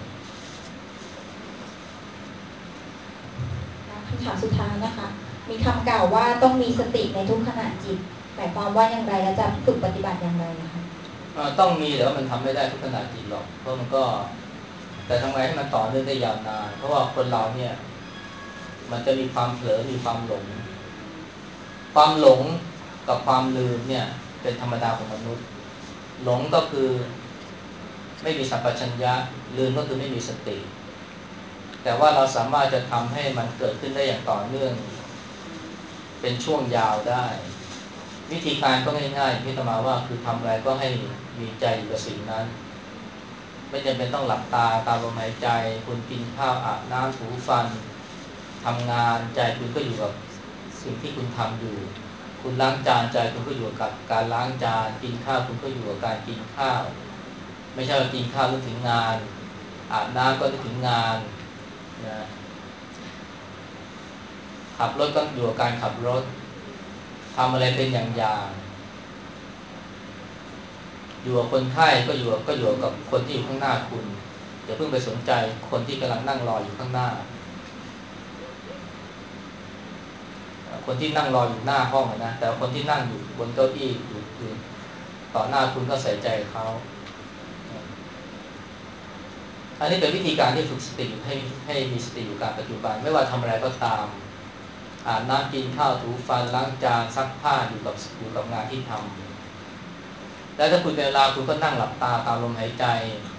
คำถามสุดท้ายนะคะมีคำกล่าวว่าต้องมีสติในทุกขณะจิตหมายความว่าอย่างไรและจะฝึกปฏิบัติอย่างไรนะคะเอ่อต้องมีแต่ว่ามันทำไม่ได้ทุกขณะจิตหรอกเพราะมันก็แต่ทำไงให้มันต่อเนื่องได้ยาวนานเพราะว่าคนเราเนี่ยมันจะมีความเผลอมีความหลงความหลงกับความลืมเนี่ยเป็นธรรมดาของมนุษย์หลงก็คือไม่มีสัมปชัญญะลืมก็คือไม่มีสติแต่ว่าเราสามารถจะทำให้มันเกิดขึ้นได้อย่างต่อเนื่องเป็นช่วงยาวได้วิธีการก็ง่ายๆที่ตมาว่าคือทำอะไรก็ให้มีใจอยู่กับสิ่งนั้นไม่จำเป็นต้องหลับตาตามลมหายใจคุณกินข้าวอาบน้ำถูฟันทำงานใจคุณก็อยู่กับสิ่งที่คุณทำอยู่คุณล้างจานใจคุณก็อยู่กับการล้างจานกินข้าวคุณก็อยู่กับการกินข้าวไม่ใช่ว่ากินข้าวนึกถึงงานอาบน้ำก็นึกถึงงานนะขับรถก็อยู่กับการขับรถทำอะไรเป็นอย่างๆอยู่กับคนไข้ก็อยู่ก็อยู่กับคนที่อยู่ข้างหน้าคุณอย่าเพิ่งไปสนใจคนที่กำลังนั่งรออยู่ข้างหน้าคนที่นั่งรออยู่หน้าห้องนะแต่คนที่นั่งอยู่บนเก้าอี้อยู่อยู่ต่อหน้าคุณก็ใส่ใจเขาอันนี้เป็นวิธีการที่ฝึกสติให้ให้มีสติอยู่กับปัจจุบันไม่ว่าทำอะไรก็ตามอาบน้ำกินข้าวถูฟันล้างจานซักผ้าอยู่กับอยู่กับงานที่ทำแล้วถ้าคุณเป็นเวลาคุณก็นั่งหลับตาตามลมหายใจ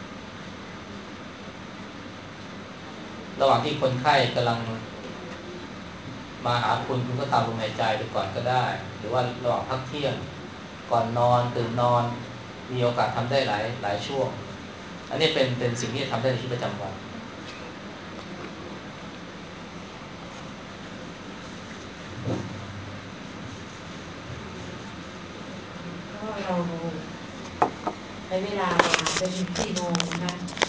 ระหว่างที่คนไข้กำลังมาหาคุณคุณก็ตามลมหายใจไปก่อนก็ได้หรือว่าระหว่างพักเที่ยงก่อนนอนตื่นนอนมีโอกาสทำได้หลายหลายช่วงอันนี้เป็นเป็นสิ่งที่ทำได้ในชีวิตประจำวันก็เราใช้เวลามาจนถึงสี่โมงนะคะ